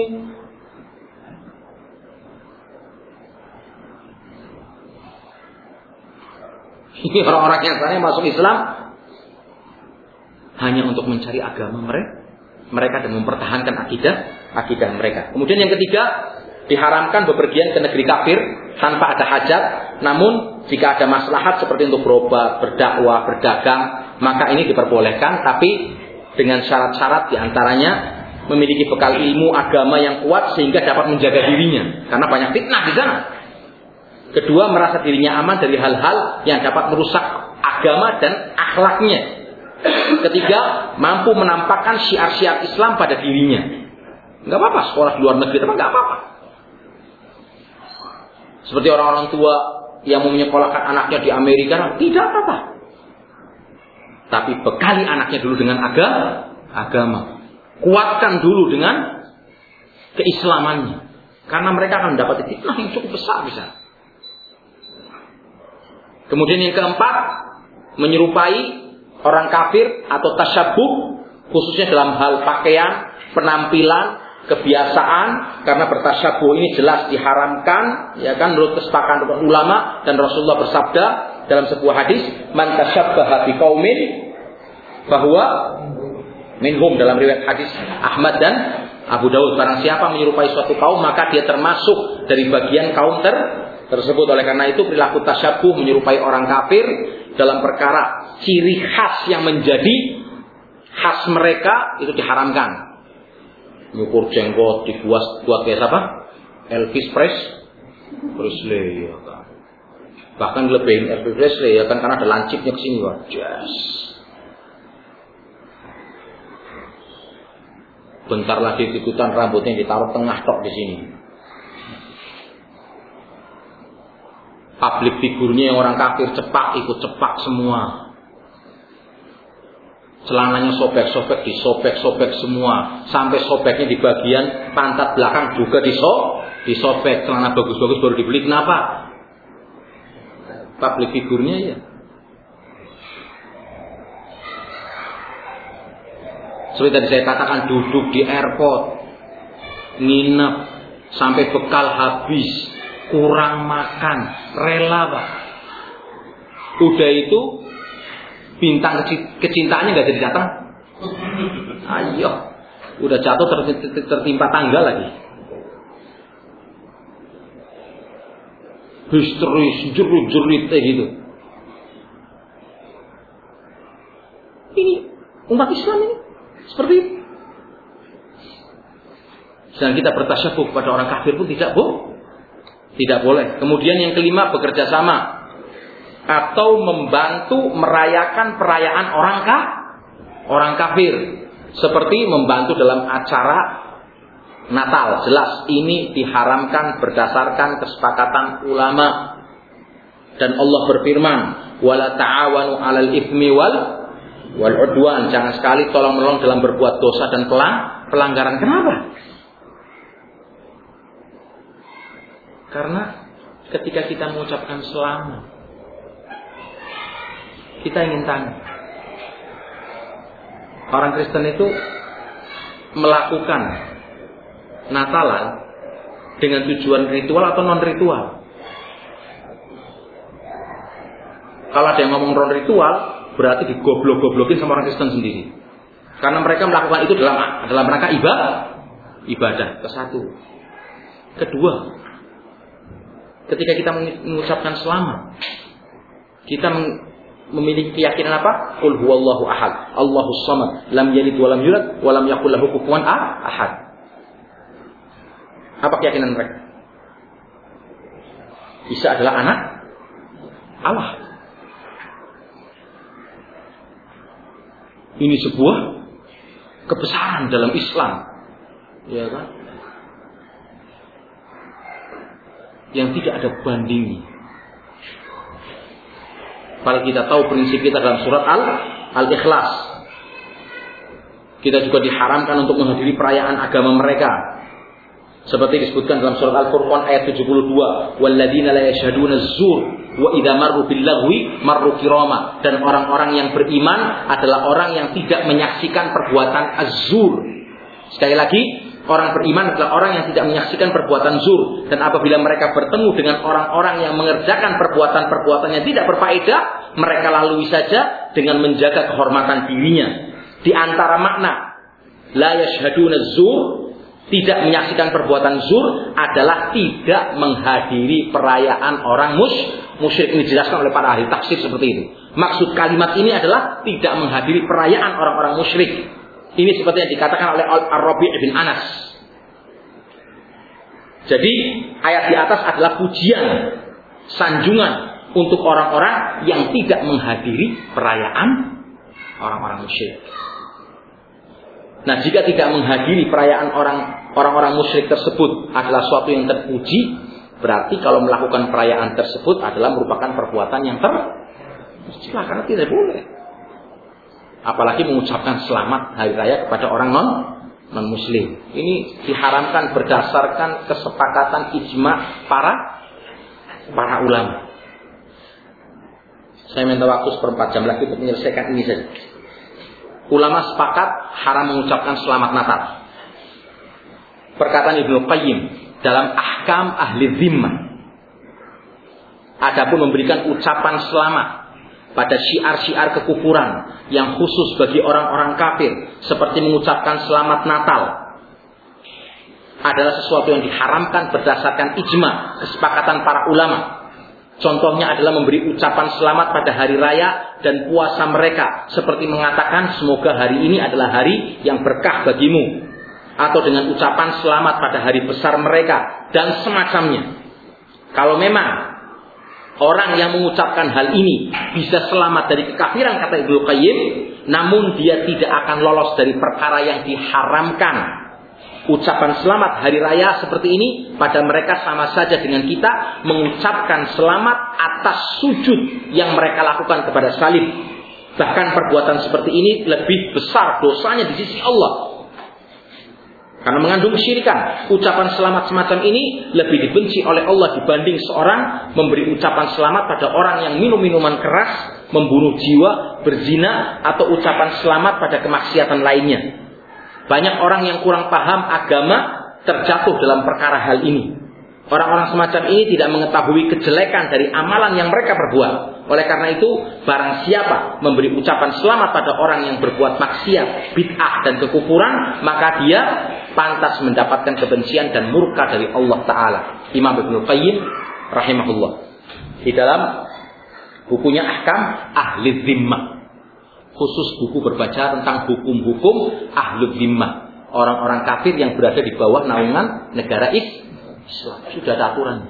Ini orang-orang yang sana masuk Islam hanya untuk mencari agama mereka, mereka dan mempertahankan akidah, akidah mereka. Kemudian yang ketiga, diharamkan bepergian ke negeri kafir tanpa ada hajat. Namun jika ada maslahat seperti untuk berobat, berdakwah, berdagang, maka ini diperbolehkan, tapi dengan syarat-syarat diantaranya memiliki bekal ilmu agama yang kuat sehingga dapat menjaga dirinya, karena banyak fitnah di sana. Kedua, merasa dirinya aman dari hal-hal yang dapat merusak agama dan akhlaknya. Ketiga, mampu menampakkan syiar-syiar Islam pada dirinya. Enggak apa-apa sekolah di luar negeri, tapi enggak apa-apa. Seperti orang-orang tua yang mau menyekolahkan anaknya di Amerika, tidak apa-apa. Tapi bekali anaknya dulu dengan agama, agama. Kuatkan dulu dengan keislamannya. Karena mereka akan mendapat fitnah yang cukup besar di sana. Kemudian yang keempat, menyerupai orang kafir atau tasyabuh, khususnya dalam hal pakaian, penampilan, kebiasaan, karena bertasyabuh ini jelas diharamkan, ya kan, menurut kesepakatan ulama, dan Rasulullah bersabda dalam sebuah hadis, man tasyabbaha biqaumin bahwa minhum, dalam riwayat hadis Ahmad dan Abu Daud, barang siapa menyerupai suatu kaum maka dia termasuk dari bagian kaum ter tersebut. Oleh karena itu perilaku tasyabuh menyerupai orang kafir dalam perkara ciri khas yang menjadi khas mereka itu diharamkan. Nyukur jenggot dibuat buat kayak apa? Elvis Presley ya kan. Bahkan lebihin Elvis Presley ya kan, karena ada lancipnya ke sini kan. Yes. Bentar lagi ikutan rambutnya ditaruh tengah tok di sini. Public figurnya yang orang kafir cepak, ikut cepak semua. Celananya sobek-sobek, disobek-sobek semua. Sampai sobeknya di bagian pantat belakang juga diso, disobek. Celana bagus-bagus baru dibeli. Kenapa? Public figurnya ya. Seperti tadi saya katakan, duduk di airport, nginep, sampai bekal habis, kurang makan, rela Pak. Udah itu bintang kecintaannya nggak jadi datang. Ayo, udah jatuh tertimpa tangga lagi. Histeris, jerit-jerit kayak gitu. Ini umat Islam ini seperti itu. Sedang kita bertasyabuh kepada orang kafir pun tidak boleh. Tidak boleh. Kemudian yang kelima, bekerja sama atau membantu merayakan perayaan orang kah? Orang kafir. Seperti membantu dalam acara Natal. Jelas ini diharamkan berdasarkan kesepakatan ulama. Dan Allah berfirman, wala ta'awanu 'alal itsmi wal wal 'udwan. Jangan sekali tolong-menolong dalam berbuat dosa dan pelang, pelanggaran. Kenapa? Karena ketika kita mengucapkan selamat, kita ingin tanya, orang Kristen itu melakukan Natalan dengan tujuan ritual atau non ritual? Kalau ada yang ngomong non ritual, berarti digoblok-goblokin sama orang Kristen sendiri. Karena mereka melakukan itu dalam dalam rangka ibadah, ibadah. Kesatu. Kedua, ketika kita mengucapkan selamat, kita memiliki keyakinan apa? Qul huwallahu ahad, Allahus samad, lam yalid wa lam yulad wa lam yakul lahu kufuwan ahad. Apa keyakinan mereka? Isa adalah anak Allah. Ini sebuah kebesaran dalam Islam, ya kan? Yang tidak ada bandingnya. Kalau kita tahu prinsip kita dalam surat Al Al-Ikhlas, kita juga diharamkan untuk menghadiri perayaan agama mereka. Seperti disebutkan dalam surat Al-Furqan ayat tujuh puluh dua, walladzina la yashhaduna az-zur wa idza marru bil lagwi marru kirama. Dan orang-orang yang beriman adalah orang yang tidak menyaksikan perbuatan az-zur. Sekali lagi, orang beriman adalah orang yang tidak menyaksikan perbuatan zur. Dan apabila mereka bertemu dengan orang-orang yang mengerjakan perbuatan-perbuatan yang tidak berfaedah, mereka lalui saja dengan menjaga kehormatan dirinya. Di antara makna la yashhaduna zur, tidak menyaksikan perbuatan zur, adalah tidak menghadiri perayaan orang mus, musyrik. Ini dijelaskan oleh para ahli tafsir seperti itu. Maksud kalimat ini adalah tidak menghadiri perayaan orang-orang musyrik. Ini seperti yang dikatakan oleh Ar-Rabi' bin Anas. Jadi ayat di atas adalah pujian, sanjungan untuk orang-orang yang tidak menghadiri perayaan orang-orang musyrik. Nah, jika tidak menghadiri perayaan orang orang-orang musyrik tersebut adalah suatu yang terpuji, Berarti kalau melakukan perayaan tersebut adalah merupakan perbuatan yang tercela, karena tidak boleh. Apalagi mengucapkan selamat hari raya kepada orang non non muslim. Ini diharamkan berdasarkan kesepakatan ijma para para ulama. Saya minta waktu seperempat jam lagi untuk menyelesaikan ini saja. Ulama sepakat haram mengucapkan selamat Natal. Perkataan Ibnu Qayyim dalam Ahkam Ahli Zimmah. Adapun memberikan ucapan selamat pada syiar-syiar kekufuran yang khusus bagi orang-orang kafir, seperti mengucapkan selamat Natal, adalah sesuatu yang diharamkan berdasarkan ijma, kesepakatan para ulama. Contohnya adalah memberi ucapan selamat pada hari raya dan puasa mereka, seperti mengatakan semoga hari ini adalah hari yang berkah bagimu, atau dengan ucapan selamat pada hari besar mereka dan semacamnya. Kalau memang orang yang mengucapkan hal ini bisa selamat dari kekafiran, kata Ibnu Qayyim, namun dia tidak akan lolos dari perkara yang diharamkan. Ucapan selamat hari raya seperti ini pada mereka sama saja dengan kita mengucapkan selamat atas sujud yang mereka lakukan kepada salib. Bahkan perbuatan seperti ini lebih besar dosanya di sisi Allah, karena mengandung kesyirikan. Ucapan selamat semacam ini lebih dibenci oleh Allah dibanding seorang memberi ucapan selamat pada orang yang minum minuman keras, membunuh jiwa, berzina, atau ucapan selamat pada kemaksiatan lainnya. Banyak orang yang kurang paham agama terjatuh dalam perkara hal ini. Orang-orang semacam ini tidak mengetahui kejelekan dari amalan yang mereka perbuat. Oleh karena itu, barang siapa memberi ucapan selamat pada orang yang berbuat maksiat, bid'ah, dan kekufuran, maka dia pantas mendapatkan kebencian dan murka dari Allah Ta'ala. Imam Ibnu Qayyim rahimahullah di dalam bukunya Ahkam Ahli Zimmah, khusus buku berbaca tentang hukum-hukum Ahli Zimmah, orang-orang kafir yang berada di bawah naungan negara Islam. Sudah ada aturannya.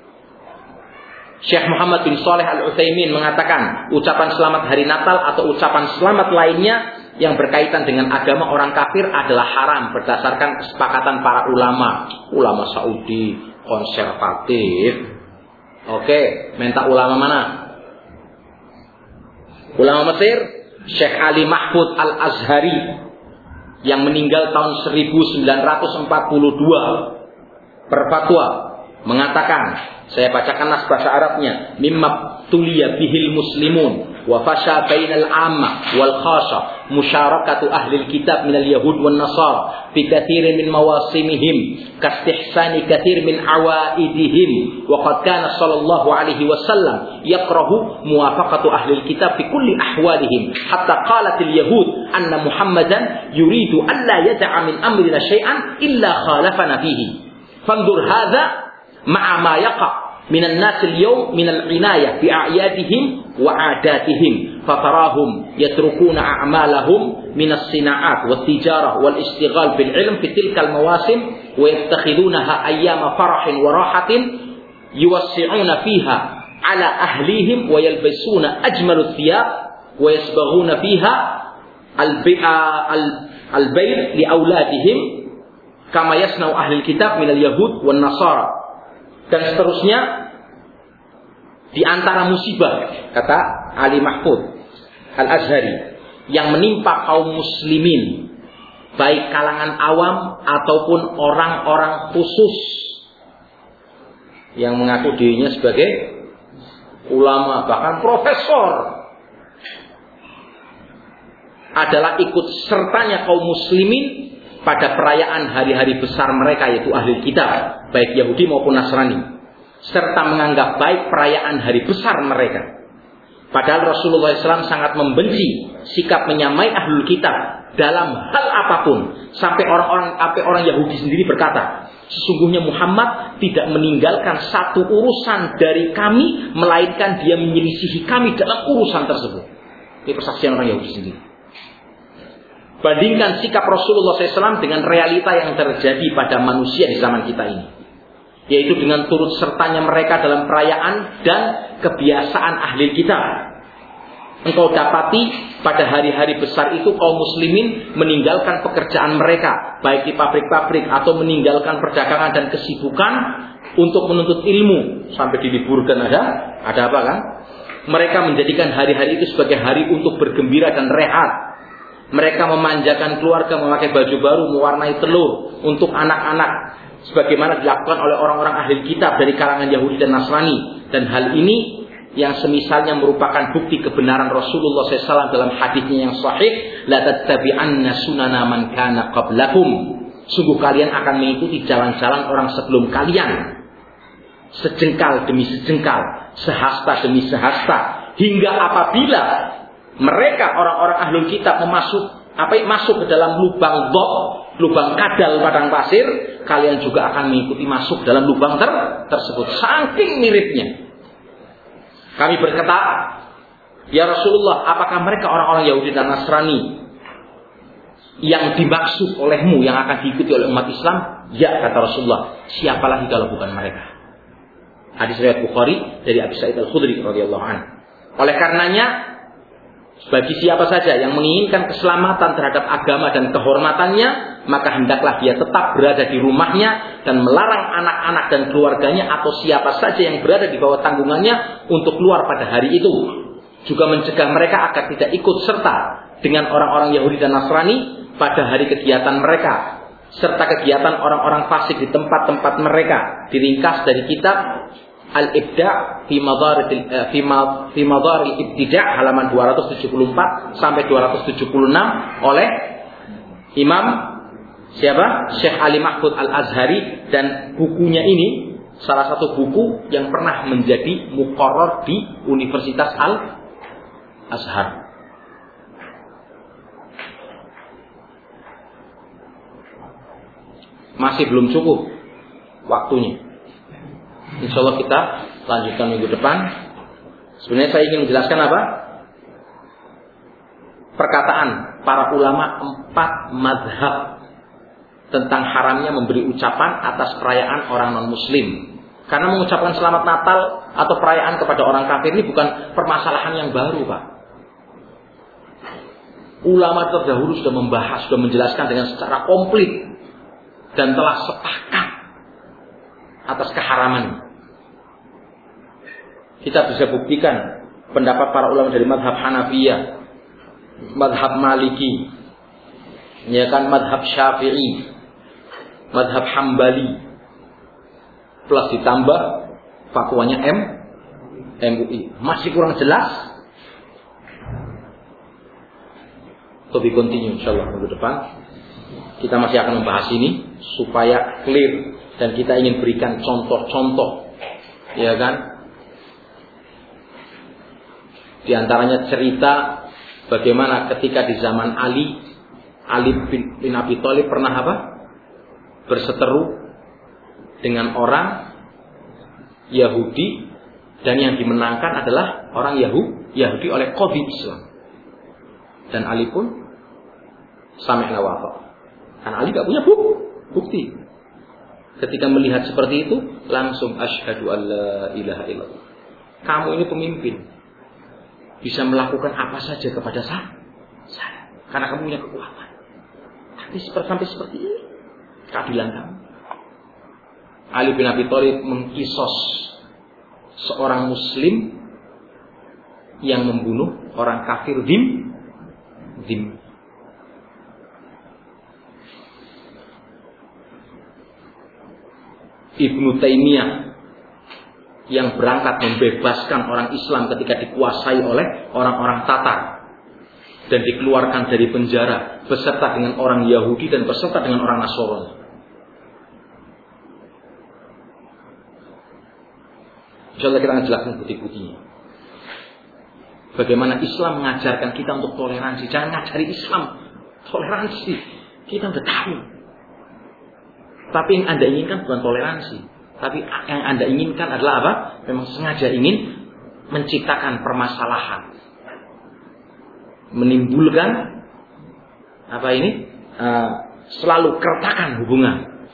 Syekh Muhammad bin Shalih Al-Utsaimin mengatakan ucapan selamat hari Natal atau ucapan selamat lainnya yang berkaitan dengan agama orang kafir adalah haram berdasarkan kesepakatan para ulama. Ulama Saudi konservatif. Oke, minta ulama mana? Ulama Mesir, Syekh Ali Mahfud Al-Azhari yang meninggal tahun seribu sembilan ratus empat puluh dua berfatwa mengatakan, saya bacakan nas bahasa Arabnya, mimma tuliya bihil muslimun wa fasha bainal amma wal khassa musyarakatu ahli kitab minal yahud wan nasara fi katsirin min mawasimihim kastihsani katsir min awaidihim wa qad kana sallallahu alaihi wasallam yakrahu muwafaqatu ahli kitab fi kulli ahwalihim hatta qalat al yahud anna muhammadan yuridu an la yad'a min amrina shay'an illa khalafana fihi fandur hadza ma'a ma yaqa minan nas al-yawm min al-inayah bi a'yadihim wa 'adatihim fatarahum yatrukuna a'malahum min as-sina'at wat-tijarah wal-ishtighal bil 'ilm fi tilka al-mawasim wa yattakhidunaha ayyama farahin wa rahatin yuwassi'una fiha 'ala ahlihim wa yalbasuna ajmalu thiyab wa yasbaghuna fiha al-bi'a al-bayt li auladihim kama yasna'u ahli kitab min al-yahud wan nasara. Dan seterusnya, di antara musibah, kata Ali Mahfud Al-Azhari, yang menimpa kaum muslimin, baik kalangan awam ataupun orang-orang khusus yang mengaku dirinya sebagai ulama, bahkan profesor, adalah ikut sertanya kaum muslimin pada perayaan hari-hari besar mereka, yaitu ahli kitab, baik Yahudi maupun Nasrani, serta menganggap baik perayaan hari besar mereka. Padahal Rasulullah shallallahu alaihi wasallam sangat membenci sikap menyamai ahlul kitab dalam hal apapun, sampai orang-orang sampai orang Yahudi sendiri berkata, sesungguhnya Muhammad tidak meninggalkan satu urusan dari kami, melainkan dia menyelisihi kami dalam urusan tersebut. Ini persaksian orang Yahudi sendiri. Bandingkan sikap Rasulullah shallallahu alaihi wasallam dengan realita yang terjadi pada manusia di zaman kita ini, yaitu dengan turut sertanya mereka dalam perayaan dan kebiasaan ahli kitab. Engkau dapati pada hari-hari besar itu kaum muslimin meninggalkan pekerjaan mereka, baik di pabrik-pabrik atau meninggalkan perdagangan dan kesibukan, untuk menuntut ilmu sampai diliburkan ada ada apa kan? Mereka menjadikan hari-hari itu sebagai hari untuk bergembira dan rehat. Mereka memanjakan keluarga, memakai baju baru, mewarnai telur untuk anak-anak, sebagaimana dilakukan oleh orang-orang ahli kitab dari kalangan Yahudi dan Nasrani. Dan hal ini yang semisalnya merupakan bukti kebenaran Rasulullah shallallahu alaihi wasallam dalam hadisnya yang sahih, la tattabi'anna sunana man kana qablakum. Sungguh kalian akan mengikuti jalan-jalan orang sebelum kalian, sejengkal demi sejengkal, sehasta demi sehasta, hingga apabila mereka orang-orang ahlul kitab memasuk apa masuk ke dalam lubang dok, lubang kadal padang pasir, kalian juga akan mengikuti masuk dalam lubang ter tersebut. Saking miripnya. Kami berkata, ya Rasulullah, apakah mereka orang-orang Yahudi dan Nasrani yang dimaksud olehmu yang akan diikuti oleh umat Islam? Ya, kata Rasulullah. Siapa lagi kalau bukan mereka? Hadis riwayat Bukhari dari Abi Sa'id Al-Khudri radhiyallahu anhu. Oleh karenanya, bagi siapa saja yang menginginkan keselamatan terhadap agama dan kehormatannya, maka hendaklah dia tetap berada di rumahnya dan melarang anak-anak dan keluarganya atau siapa saja yang berada di bawah tanggungannya untuk keluar pada hari itu. Juga mencegah mereka agar tidak ikut serta dengan orang-orang Yahudi dan Nasrani pada hari kegiatan mereka, serta kegiatan orang-orang fasik di tempat-tempat mereka. Diringkas dari kitab Al-Ibda' fi Madar fi fi Madar Ibtida' halaman dua ratus tujuh puluh empat sampai dua ratus tujuh puluh enam oleh Imam siapa? Syekh Ali Mahfud Al-Azhari, dan bukunya ini salah satu buku yang pernah menjadi muqarrar di Universitas Al-Azhar. Masih belum cukup waktunya. Insya Allah kita lanjutkan minggu depan. Sebenarnya saya ingin menjelaskan apa? Perkataan para ulama empat madhab tentang haramnya memberi ucapan atas perayaan orang non-muslim. Karena mengucapkan selamat Natal atau perayaan kepada orang kafir ini bukan permasalahan yang baru, Pak. Ulama terdahulu sudah membahas, sudah menjelaskan dengan secara komplit dan telah sepakat atas keharaman. Kita bisa buktikan pendapat para ulama dari madhab Hanafiyah, madhab Maliki, ya kan, madhab Syafi'i, madhab Hambali, plus ditambah fatwanya M M U I. Masih kurang jelas? To be continue insyaallah minggu depan. Kita masih akan membahas ini supaya clear, dan kita ingin berikan contoh-contoh, ya kan? Di antaranya cerita bagaimana ketika di zaman Ali, Ali bin, bin Abi Thalib pernah apa? Berseteru dengan orang Yahudi, dan yang dimenangkan adalah orang Yahudi, Yahudi oleh qadhi Islam. Dan Ali pun sami'na wa ata'na. Karena Ali gak punya bukti. Ketika melihat seperti itu, langsung asyhadu alla ilaha illallah. Kamu ini pemimpin, bisa melakukan apa saja kepada saya, karena kamu punya kekuatan. Tapi sampai seperti ini, keadilan kamu. Ali bin Abi Thalib mengkisos seorang Muslim yang membunuh orang kafir dim, dim. Ibnu Taimiyah yang berangkat membebaskan orang Islam ketika dikuasai oleh orang-orang Tatar dan dikeluarkan dari penjara beserta dengan orang Yahudi dan beserta dengan orang Nasrani. Insyaallah kita akan jelaskan bukti-buktinya. Bagaimana Islam mengajarkan kita untuk toleransi. Jangan ngajari Islam toleransi. Kita udah tahu. Tapi yang Anda inginkan bukan toleransi, tapi yang Anda inginkan adalah apa? Memang sengaja ingin menciptakan permasalahan, menimbulkan apa ini? Uh, selalu keretakan hubungan.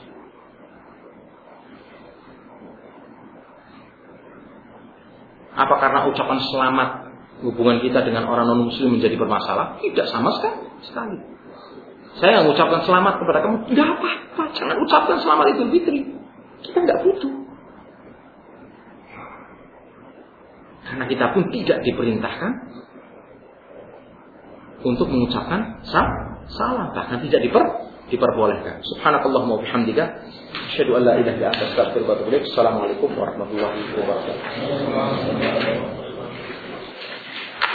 Apa karena ucapan selamat hubungan kita dengan orang non-muslim menjadi bermasalah? Tidak sama sekali. Saya mengucapkan selamat kepada kamu, tidak apa-apa. Jangan ucapkan selamat Idul Fitri. Kita nggak butuh. Karena kita pun tidak diperintahkan untuk mengucapkan salam, bahkan tidak diper, diperbolehkan. Subhanakallahumma wa bihamdika asyhadu an la ilaha illa anta astaghfiruka wa atubu ilaik. Assalamualaikum warahmatullahi wabarakatuh.